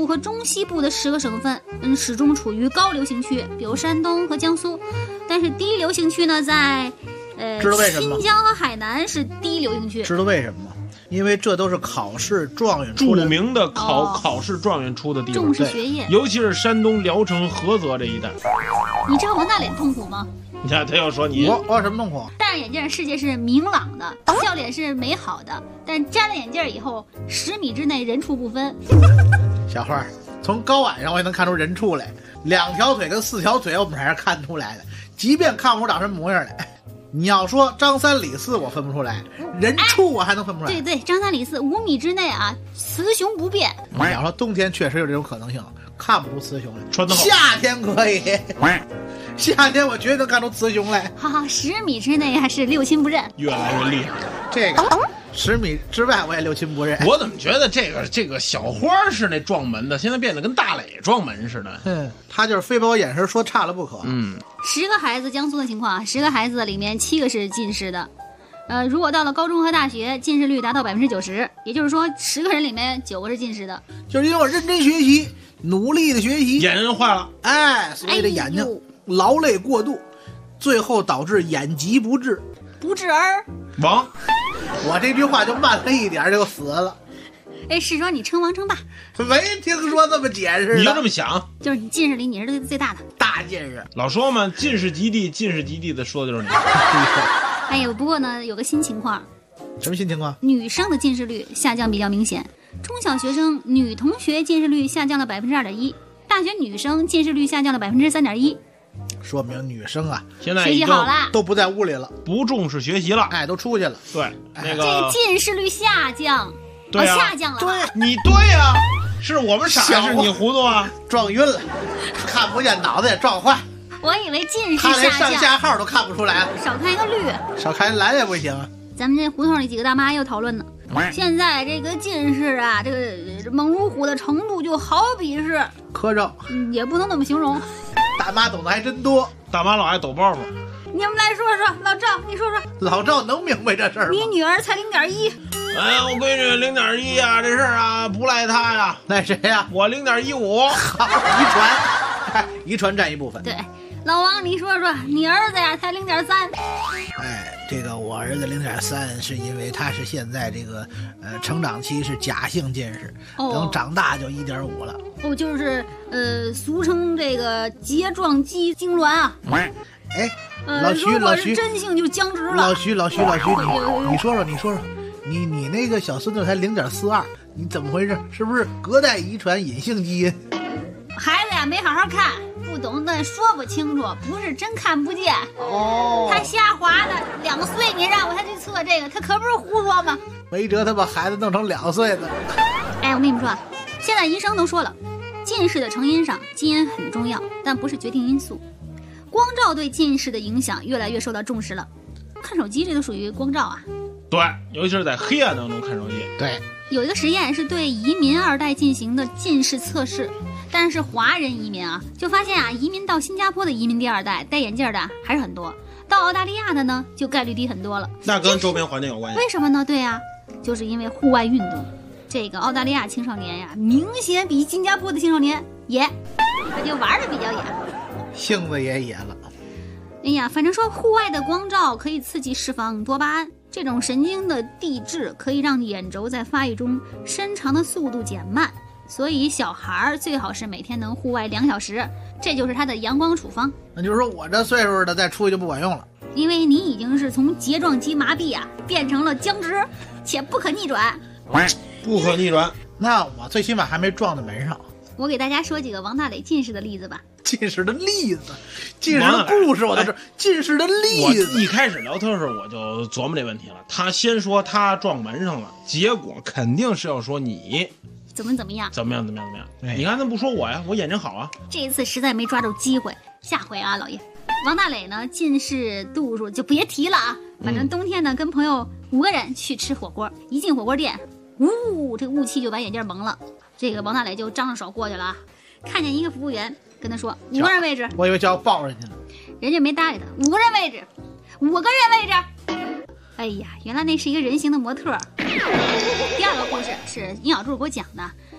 部和中西部的10个省份，始终处于高流行区，比如山东和江苏。但是低流行区呢，在
知道为什么吗？
新疆和海南是低流行区。
知道为什么吗？因为这都是考试状元
著名的考试状元出的地方，
重视学业，
尤其是山东聊城、菏泽这一带。
你知道王大脸痛苦吗？
你看他要说你，
我有什么痛苦？
戴上眼镜，世界是明朗的，笑脸是美好的，但摘了眼镜以后，10米之内人畜不分。
小花，从睾丸上我也能看出人畜来，2条腿跟4条腿我们还是看出来的，即便看不出长什么模样来。你要说张三李四我分不出来，人畜我还能分不出来。
对，张三李四5米之内啊，雌雄不变。
你要说冬天确实有这种可能性，看不出雌雄来。
穿得好，
夏天可以，夏天我绝对能看出雌雄来。
好10米之内还是六亲不认，
越来越厉害。
这个10米之外我也六亲不认。
我怎么觉得这个小花是那撞门的，现在变得跟大磊撞门似的。
他就是非把我眼神说差了不可。
10个孩子，江苏的情况啊，10个孩子里面7个是近视的。如果到了高中和大学，近视率达到90%，也就是说10个人里面9个是近视的。
就是因为我认真学习，努力的学习，
眼睛坏了。
所以这眼睛劳累过度，最后导致眼疾不治，
不治而
亡。
我这句话就慢了一点就死了。
是说你称王称霸？
没听说这么解释的。
你就这么想？
就是你近视里你是最大的，
大近视。
老说嘛，近视极地，近视极地的说的就是你。
不过呢，有个新情况。
什么新情况？
女生的近视率下降比较明显，中小学生女同学近视率下降了2.1%，大学女生近视率下降了3.1%。
说明女生啊，
现在
学习好了，
都不在屋里了，
不重视学习了，
都出去了。
对，那个
这近视率下降，
对啊，
下降了。
对，
你对呀，是我们傻，是你糊涂啊，
撞晕了，看不见，脑子也撞坏。
我以为近视
他连
下降，
上下号都看不出来，
少看一个绿，
少看蓝也不行。
咱们这胡同里几个大妈又讨论呢，现在这个近视啊，这个猛如虎的程度就好比是
磕着，
也不能那么形容。
大妈懂得还真多，
大妈老爱抖包袱。
你们来说说，老赵，你说说，
老赵能明白这事儿吗？
你女儿才0.1。
哎呀，我闺女0.1呀，这事儿啊不赖她呀，
赖谁呀？
我0.15。
好，遗传，遗传占一部分。
对，老王，你说说，你儿子呀才0.3。
这个我儿子0.3是因为他是现在这个成长期是假性近视，等长大就1.5了。
就是俗称这个睫状肌痉挛啊。
老徐，
真性就僵直了。
老徐，你说说，你那个小孙子才0.42，你怎么回事？是不是隔代遗传隐性基因？
孩子呀，没好好看，不懂的说不清楚，不是真看不见。他瞎划的，2岁你让他去测这个，他可不是胡说吗？
没辙，他把孩子弄成2岁的。
我跟你们说，现在医生都说了，近视的成因上基因很重要，但不是决定因素。光照对近视的影响越来越受到重视了，看手机这都属于光照啊。
对，尤其是在黑暗当中看手机。
对，
有一个实验是对移民2代进行的近视测试，但是华人移民啊，就发现啊，移民到新加坡的移民第2代戴眼镜的还是很多，到澳大利亚的呢就概率低很多了。
那跟周边环境有关系？
为什么呢？对呀，就是因为户外运动。这个澳大利亚青少年呀，明显比新加坡的青少年野，他就玩的比较野，
性子也野了。
反正说户外的光照可以刺激释放多巴胺，这种神经的递质可以让眼轴在发育中伸长的速度减慢，所以小孩最好是每天能户外2小时，这就是他的阳光处方。
那就是说我这岁数的再出去就不管用了，
因为你已经是从睫状肌麻痹啊变成了僵直且不可逆转。
不可逆转。
那我最起码还没撞在门上。
我给大家说几个王大磊近视的例子吧。
近视的例子，近视的故事我都知道。近视的例子，
我一开始聊天的时候我就琢磨这问题了。他先说他撞门上了，结果肯定是要说你
怎么样。
你看他不说我呀，我眼睛好啊。
这一次实在没抓住机会，下回啊，老爷。王大磊呢，近视度数就别提了啊。反正冬天呢，跟朋友5个人去吃火锅，一进火锅店，这个雾气就把眼镜蒙了。这个王大磊就张着手过去了啊，看见一个服务员跟他说5个人位置，
我以为就要抱人家呢，
人家没搭理他，5个人位置，5个人位置。哎呀，原来那是一个人形的模特。第2个故事是尹小柱给我讲的，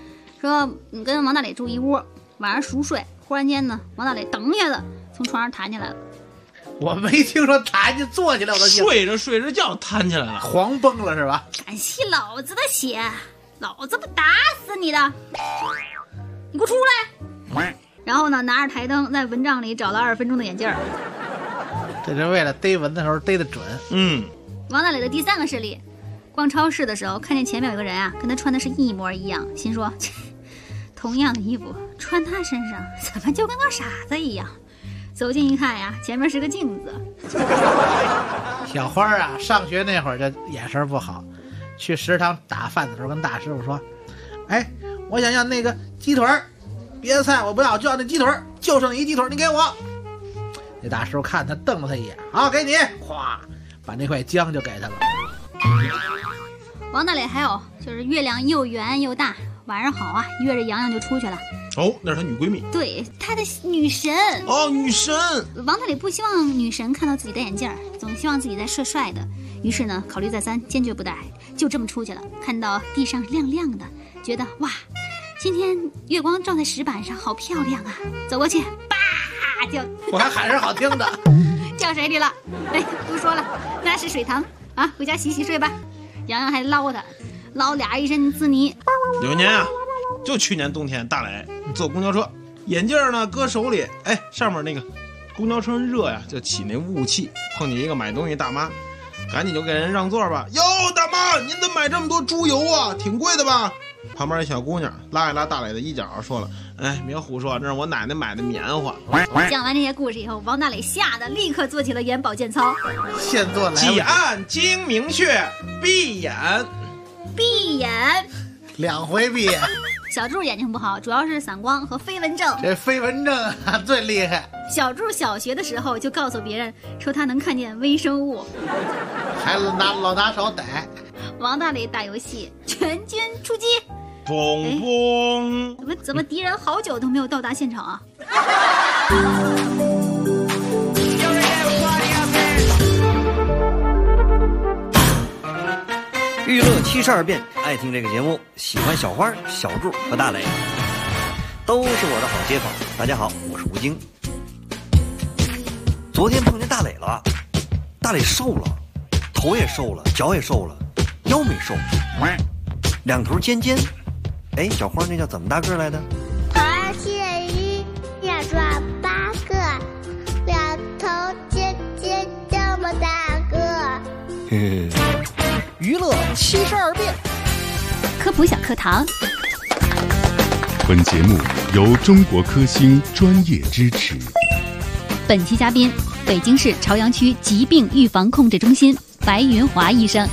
说你跟王大磊住一屋，晚上熟睡，忽然间呢，王大磊噔一下子从床上弹起来了。
我没听说弹起坐起来，我都
睡着睡着觉弹起来了，
黄崩了是吧？
敢吸老子的血，老子不打死你的！你给我出来！然后呢，拿着台灯在蚊帐里找了20分钟的眼镜儿。
这是为了逮蚊子的时候逮得准。
王大磊的第3个事例，逛超市的时候看见前面有个人啊，跟他穿的是一模一样，心说同样的衣服穿他身上怎么就跟个傻子一样。走近一看呀，前面是个镜子。
小花啊，上学那会儿就眼神不好，去食堂打饭的时候跟大师傅说：“哎，我想要那个鸡腿儿，别的菜我不要，就要那鸡腿儿，就剩一鸡腿儿，你给我。”那大师傅看他，瞪了他一眼，好，给你，咵，把那块姜就给他了。
王大磊还有就是月亮又圆又大，晚上好啊，约着洋洋就出去了。
哦，那是他女闺蜜，
对，他的女神。
哦，女神。
王大磊不希望女神看到自己戴眼镜，总希望自己在帅帅的。于是呢，考虑再三，坚决不戴，就这么出去了。看到地上亮亮的，觉得哇，今天月光照在石板上，好漂亮啊！走过去，叭就，
我还喊声好听的，
掉水里了。哎，不说了，那是水塘啊，回家洗洗睡吧。洋洋还捞他，捞俩一身滋泥。
有一年啊，就去年冬天，大磊坐公交车，眼镜呢搁手里，哎，上面那个公交车热呀，就起那雾气，碰见一个买东西大妈，赶紧就给人让座吧。哟，大妈，您怎么买这么多猪油啊？挺贵的吧？旁边一小姑娘拉一拉大磊的衣角，说了：“哎，别胡说，这是我奶奶买的棉花。”
讲完这些故事以后，王大磊吓得立刻做起了眼保健操。
现做来
挤按睛明穴，闭眼，
闭眼
，2回闭眼。
小柱眼睛不好，主要是散光和飞蚊症。
这飞蚊症啊最厉害。
小柱小学的时候就告诉别人说他能看见微生物，
还老拿手逮。
王大磊打游戏，全军出击。
嘣嘣！
怎么敌人好久都没有到达现场啊？
娱乐72变，爱听这个节目，喜欢小花、小柱和大磊，都是我的好街坊。大家好，我是吴京。昨天碰见大磊了，大磊瘦了，头也瘦了，脚也瘦了，腰没瘦，2头尖尖。哎，小花那叫怎么大个来的
？7鱼2抓8个，2头尖尖这么大个。
嘿嘿。娱乐72变，
科普小课堂。
本节目由中国科兴专业支持。
本期嘉宾：北京市朝阳区疾病预防控制中心白云华医生。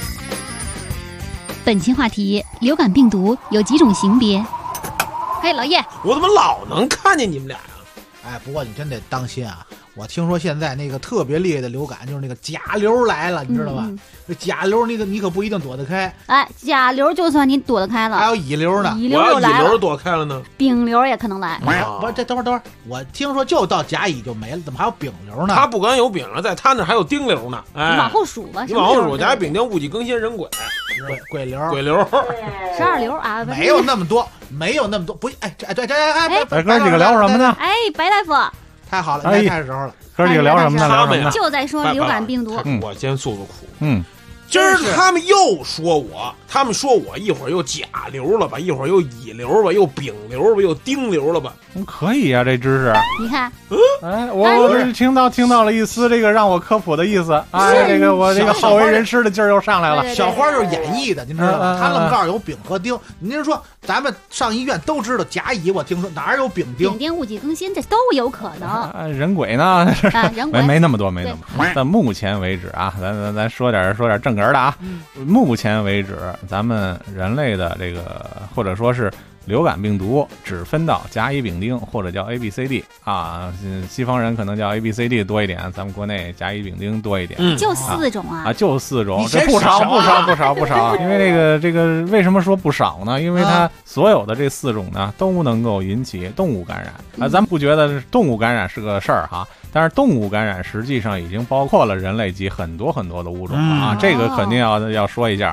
本期话题：流感病毒有几种型别？嘿，老叶，
我怎么老能看见你们俩呀？
哎，不过你真得当心啊！我听说现在那个特别厉害的流感就是那个甲流来了，你知道吧？那甲流那个你可不一定躲得开。
哎，甲流就算你躲得开了，
还有乙流呢。
乙流又来了，
乙流躲开了呢，
丙流也可能来。
不是，这等会儿，我听说就到甲乙就没了，怎么还有丙流呢？
他不光有丙了，在他那还有丁流呢。哎，
你往后数吧，
你往后数，甲丙丁戊己庚辛壬癸，
癸流
，12流啊，
没有那么多，没有那么多，不，哎，这，
哥几个聊什么呢？
哎，白大夫。
太好了，应该开始时候了。
哥几个聊什么呢？
他们呀
就在说流感病毒。
我先诉诉苦。今儿他们又说我，他们说我一会儿又甲流了吧，一会儿又乙流吧，又丙流吧，又丁流了吧？
可以啊，这知识。
你看，
哎，我听到了一丝这个让我科普的意思。哎，这个我这个好为人师的劲儿又上来了。
小花就是演绎的，您知道吗？他愣告诉有丙和丁。您说咱们上医院都知道甲乙，我听说哪有丙丁？
丙丁戊己庚辛这都有可能。
人鬼呢？
人鬼
没那么多，没那么多。到目前为止啊，咱说点正格的啊。目前为止，咱们人类的这个或者说是流感病毒只分到甲乙丙丁或者叫 ABCD 啊，西方人可能叫 ABCD 多一点，咱们国内甲乙丙丁多一点。
就4种啊？
就4种，这不少。因为这个为什么说不少呢？因为它所有的这4种呢都能够引起动物感染啊。咱们不觉得动物感染是个事儿哈，但是动物感染实际上已经包括了人类及很多的物种了啊。这个肯定要说一下啊。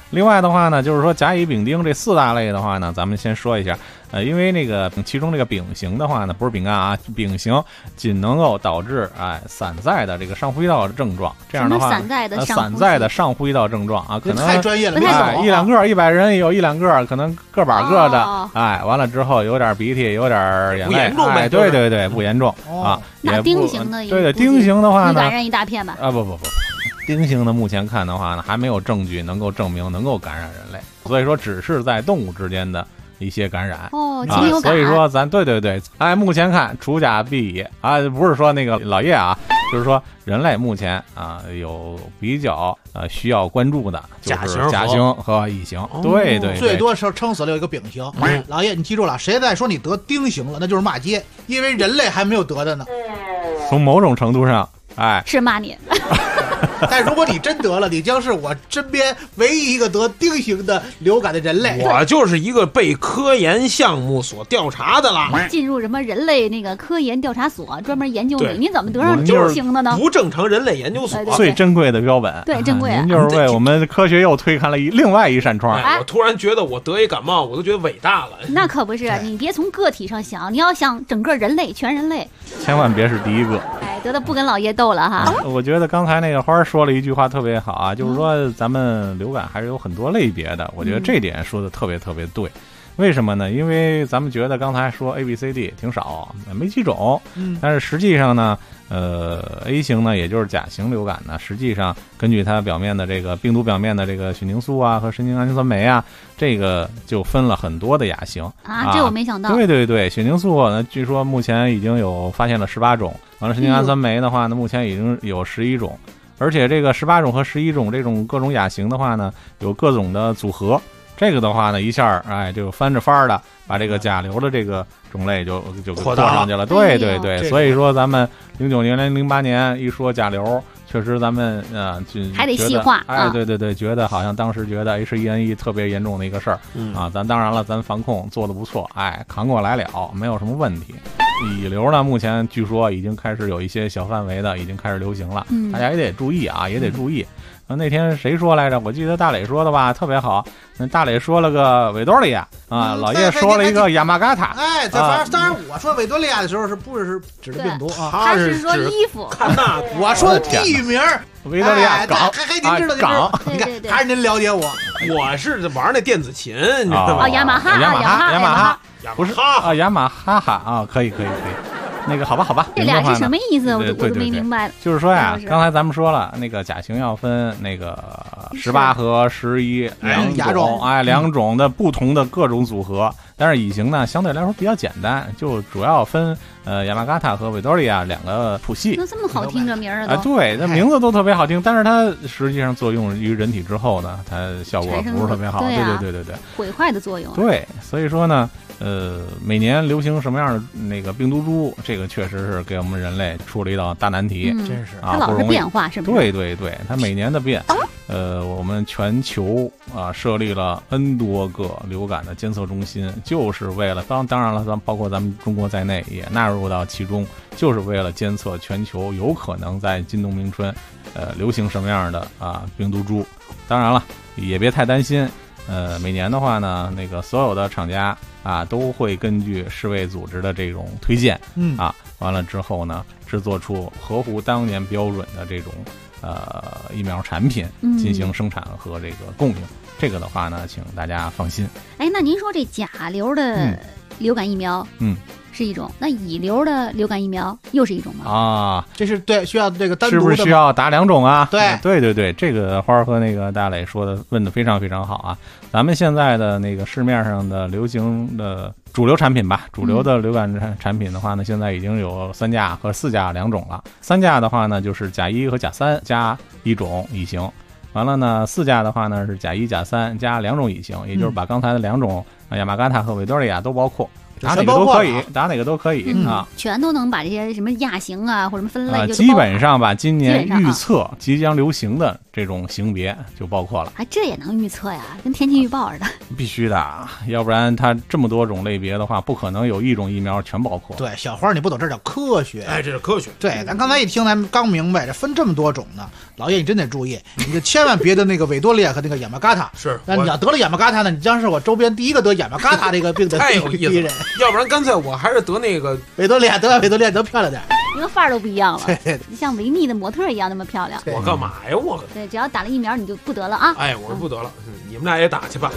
另外的话呢，就是说甲乙丙丁这4大类的话呢，咱们先说一下。因为那个其中这个丙型的话呢，不是丙胺啊，丙型仅能够导致散在的这个上呼吸道的症状。这样的话，
散
在的上呼吸道症状啊，可能
太专业了，
一两个100人有1-2个，可能个把个的，完了之后有点鼻涕，有点眼泪，对，不严重啊。
那丁型的，
对，丁型的话呢，
感染一大片吧？
不。丁型的目前看的话呢，还没有证据能够证明能够感染人类，所以说只是在动物之间的一些感染
禽流感。
所以说咱对，目前看除甲必乙啊，不是说那个老叶啊，就是说人类目前啊有比较需要关注的就是甲型和乙型，对，
最多是撑死了有一个丙型。老叶你记住了，谁再说你得丁型了，那就是骂街，因为人类还没有得的呢。
从某种程度上，
是骂你。
但如果你真得了，你将是我身边唯一一个得丁型的流感的人类。
我就是一个被科研项目所调查的啦。
进入什么人类那个科研调查所，专门研究你，你怎么得上丁型的呢？
不正常人类研究所，
最珍贵的标本。
对，珍贵。
您就是为我们科学又推开了另外一扇窗。
我突然觉得我得一感冒，我都觉得伟大了。
那可不是，你别从个体上想，你要想整个人类，全人类。
千万别是第一个。
得的不跟老爷斗了哈。
我觉得刚才那个花说了一句话特别好啊，就是说咱们流感还是有很多类别的，我觉得这点说的特别对。为什么呢？因为咱们觉得刚才说 A、B、C、D 挺少，没几种，但是实际上呢，A 型呢，也就是甲型流感呢，实际上根据它表面的这个病毒表面的这个血凝素啊和神经氨基酸酶啊，这个就分了很多的亚型
啊，这我没想到。
对，血凝素呢，据说目前已经有发现了18种，完了神经氨基酸酶的话呢，目前已经有11种，而且这个18种和11种这种各种亚型的话呢，有各种的组合。这个的话呢，一下就翻着番的把这个甲流的这个种类就扩上去了。对，所以说咱们09年、08年一说甲流，确实咱们就
还得细化。
对，觉得好像当时觉得 H1N1 特别严重的一个事儿啊。咱当然了，咱防控做得不错，扛过来了，没有什么问题。乙流呢，目前据说已经开始有一些小范围的已经开始流行了，大家也得注意啊，也得注意。那天谁说来着？我记得大磊说的吧，特别好。那大磊说了个维多利亚啊，老叶说了一个亚麻嘎塔。
当然我说维多利亚的时候是不是指的病毒啊？
他是说衣服。
看那，
我说地名
维多利亚港，
您知道港？你看，还是您了解我。
我是玩那电子琴，你知道吗？
雅马哈，
不是啊，雅马哈哈啊，可以。那个好吧，
这俩是什么意思？我都没明白。
就是说呀，刚才咱们说了，那个甲型要分那个18和11两种的不同的各种组合，但是乙型呢相对来说比较简单，就主要分雅马嘎塔和维多利亚2个谱系。
那这么好听这名儿
啊？对，那名字都特别好听，但是它实际上作用于人体之后呢，它效果不是特别好。对，
毁坏的作用。
对，所以说呢。每年流行什么样的那个病毒株，这个确实是给我们人类出了一道大难题，
真是
啊，
它老是变化，是不是？
对，它每年的变。我们全球设立了 N 多个流感的监测中心，就是为了当然了，包括咱们中国在内也纳入到其中，就是为了监测全球有可能在今冬明春流行什么样的病毒株。当然了，也别太担心。每年的话呢，那个所有的厂家都会根据世卫组织的这种推荐，完了之后呢，制作出合乎当年标准的这种疫苗产品进行生产和这个供应。这个的话呢，请大家放心。
那您说这甲流的流感疫苗，是一种，那乙流的流感疫苗又是一种吗？
这是对需要这个单独的，
是不是需要打2种啊？
对，
这个花儿和那个大磊问的非常非常好啊。咱们现在的那个市面上的流行的主流产品吧，主流的流感产品的话呢，现在已经有3价和4价2种了。3价的话呢，就是甲1和甲3加1种乙型。完了呢，4价的话呢是甲1、甲3加2种乙型，也就是把刚才的2种雅马嘎塔和维多利亚都包括。打哪个都可以啊，
全都能把这些什么亚型或者什么分类
基本上吧，今年预测即将流行的这种型别就包括了。
这也能预测呀，跟天气预报似的。
必须的，要不然它这么多种类别的话，不可能有一种疫苗全包括。
对，小花你不懂，这叫科学。
哎，这是科学。
对，咱刚才一听，咱们刚明白，这分这么多种呢。老爷，你真得注意，你就千万别得那个维多利亚和那个亚麻嘎塔。
是，
那你要得了亚麻嘎塔呢，你将是我周边第一个得亚麻嘎塔这个病的
太有意思
人。
要不然干脆我还是得那个
维多利亚，得维多利亚都漂亮点。
一个范儿都不一样了，
对，
像维密的模特一样那么漂亮。
我干嘛呀？我
对，只要打了疫苗你就不得了啊！
哎，我是不得了，你们俩也打去吧。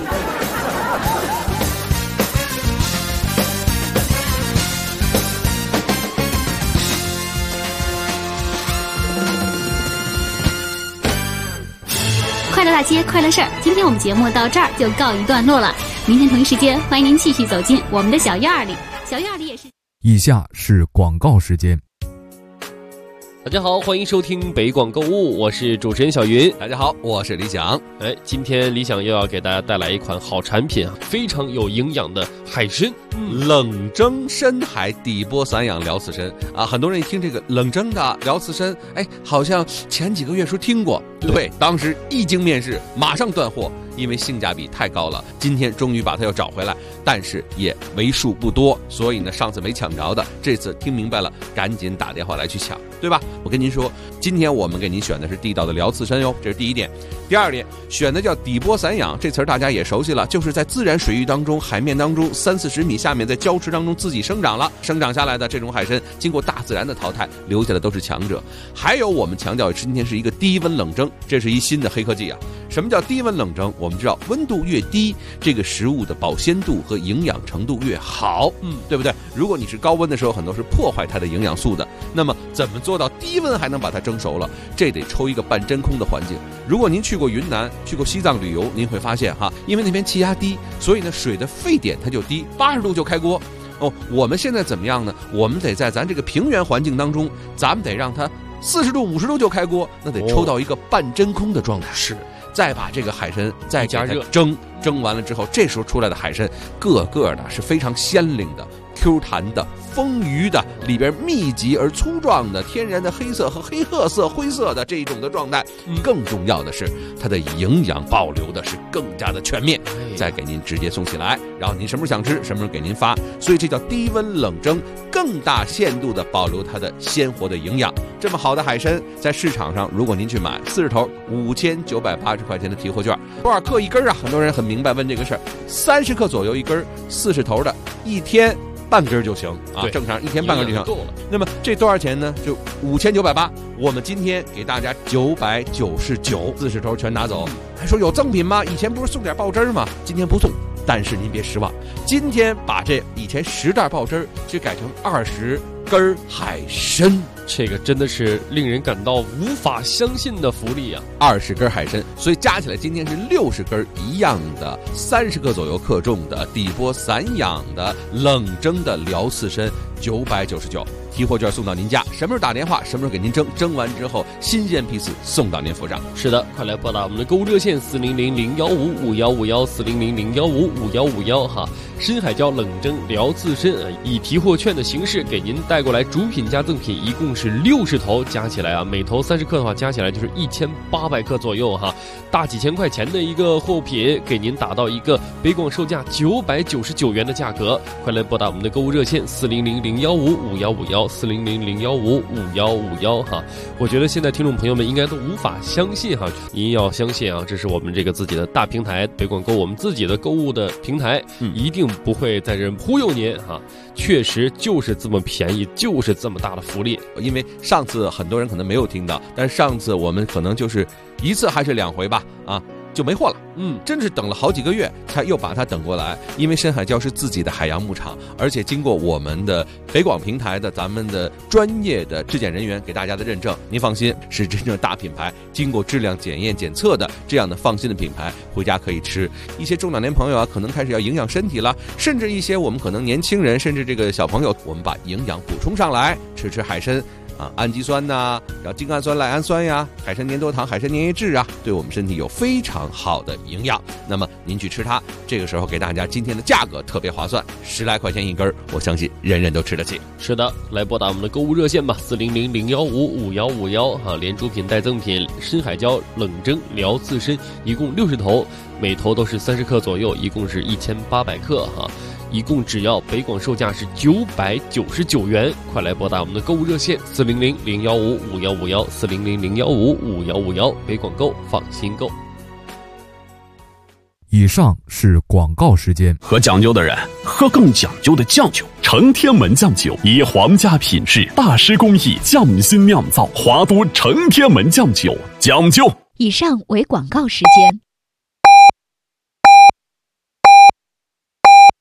快乐大街，快乐事儿。今天我们节目到这儿就告一段落了，明天同一时间，欢迎您继续走进我们的小院里。小院里也是。
以下是广告时间。
大家好，欢迎收听北广购物，我是主持人小云。
大家好，我是李想。
今天李想又要给大家带来一款好产品啊，非常有营养的海参，
冷蒸深海底波散养辽刺参啊。很多人一听这个冷蒸的辽刺参，好像前几个月说听过，对，当时一经面世，马上断货，因为性价比太高了。今天终于把它又找回来，但是也为数不多，所以呢，上次没抢着的，这次听明白了，赶紧打电话来去抢，对吧？我跟您说，今天我们给您选的是地道的辽刺参哟，这是第一点。第二点，选的叫底波散养，这词儿大家也熟悉了，就是在自然水域当中、海面当中30-40米下面，在礁池当中自己生长了，生长下来的这种海参，经过大自然的淘汰，留下的都是强者。还有我们强调今天是一个低温冷蒸，这是一新的黑科技啊。什么叫低温冷蒸？我们知道温度越低，这个食物的保鲜度和营养程度越好，对不对？如果你是高温的时候，很多是破坏它的营养素的。那么怎么做到低温还能把它蒸熟了？这得抽一个半真空的环境。如果您去过云南、去过西藏旅游，您会发现哈，因为那边气压低，所以呢水的沸点它就低，80度就开锅。我们现在怎么样呢？我们得在咱这个平原环境当中，咱们得让它40度、50度就开锅，那得抽到一个半真空的状态。
是。
再把这个海参再加热蒸完了之后，这时候出来的海参个个的是非常鲜灵的、Q 弹的、丰腴的，里边密集而粗壮的天然的黑色和黑褐色、灰色的这一种的状态。更重要的是，它的营养保留的是更加的全面，再给您直接送起来，然后您什么时候想吃，什么时候给您发。所以这叫低温冷蒸，更大限度的保留它的鲜活的营养。这么好的海参，在市场上，如果您去买40头5980块钱的提货券，多少克一根啊？很多人很明白问这个事儿，30克左右一根，40头的，一天半根就行啊，正常一天半根就行。那么这多少钱呢？就5980，我们今天给大家999，40头全拿走。还说有赠品吗？以前不是送点爆汁吗？今天不送。但是您别失望，今天把这以前10袋爆汁就改成20根海参，
这个真的是令人感到无法相信的福利啊
！20根海参，所以加起来今天是60根一样的，30克左右克重的底波散养的冷蒸的辽刺参，999。提货券送到您家，什么时候打电话，什么时候给您蒸，蒸完之后新鲜批次送到您府上。
是的，快来拨打我们的购物热线400-015-5151，400-015-5151哈。深海椒冷蒸辽刺参以提货券的形式给您带过来，主品加赠品一共是60头，加起来啊，每头30克的话，加起来就是1800克左右哈，大几千块钱的一个货品，给您打到一个北广售价999元的价格。快来拨打我们的购物热线400-015-5151，400-015-5151哈。我觉得现在听众朋友们应该都无法相信哈，您要相信啊，这是我们这个自己的大平台北广购，我们自己的购物的平台，一定不会在这忽悠您哈。确实就是这么便宜，就是这么大的福利。
因为上次很多人可能没有听到，但是上次我们可能就是1次还是2回吧啊，就没货了。真是等了好几个月才又把它等过来。因为深海礁是自己的海洋牧场，而且经过我们的北广平台的咱们的专业的质检人员给大家的认证，您放心，是真正大品牌，经过质量检验检测的这样的放心的品牌，回家可以吃。一些中老年朋友啊，可能开始要营养身体了，甚至一些我们可能年轻人，甚至这个小朋友，我们把营养补充上来，吃海参。 啊，氨基酸呐，然后精氨酸、赖氨酸呀，海参粘多糖、海参粘液质啊，对我们身体有非常好的营养。那么您去吃它，这个时候给大家今天的价格特别划算，10来块钱一根，我相信人人都吃得起。
是的，来拨打我们的购物热线吧，400-015-5151哈，连主品带赠品深海椒冷蒸疗刺参，一共60头，每头都是30克左右，一共是1800克哈。一共只要北广售价是999元，快来拨打我们的购物热线400-015-5151，400-015-5151，北广购放心购。
以上是广告时间。
喝讲究的人喝更讲究的酱酒，承天门酱酒以皇家品质、大师工艺匠心酿造，华都承天门酱酒，讲究。
以上为广告时间。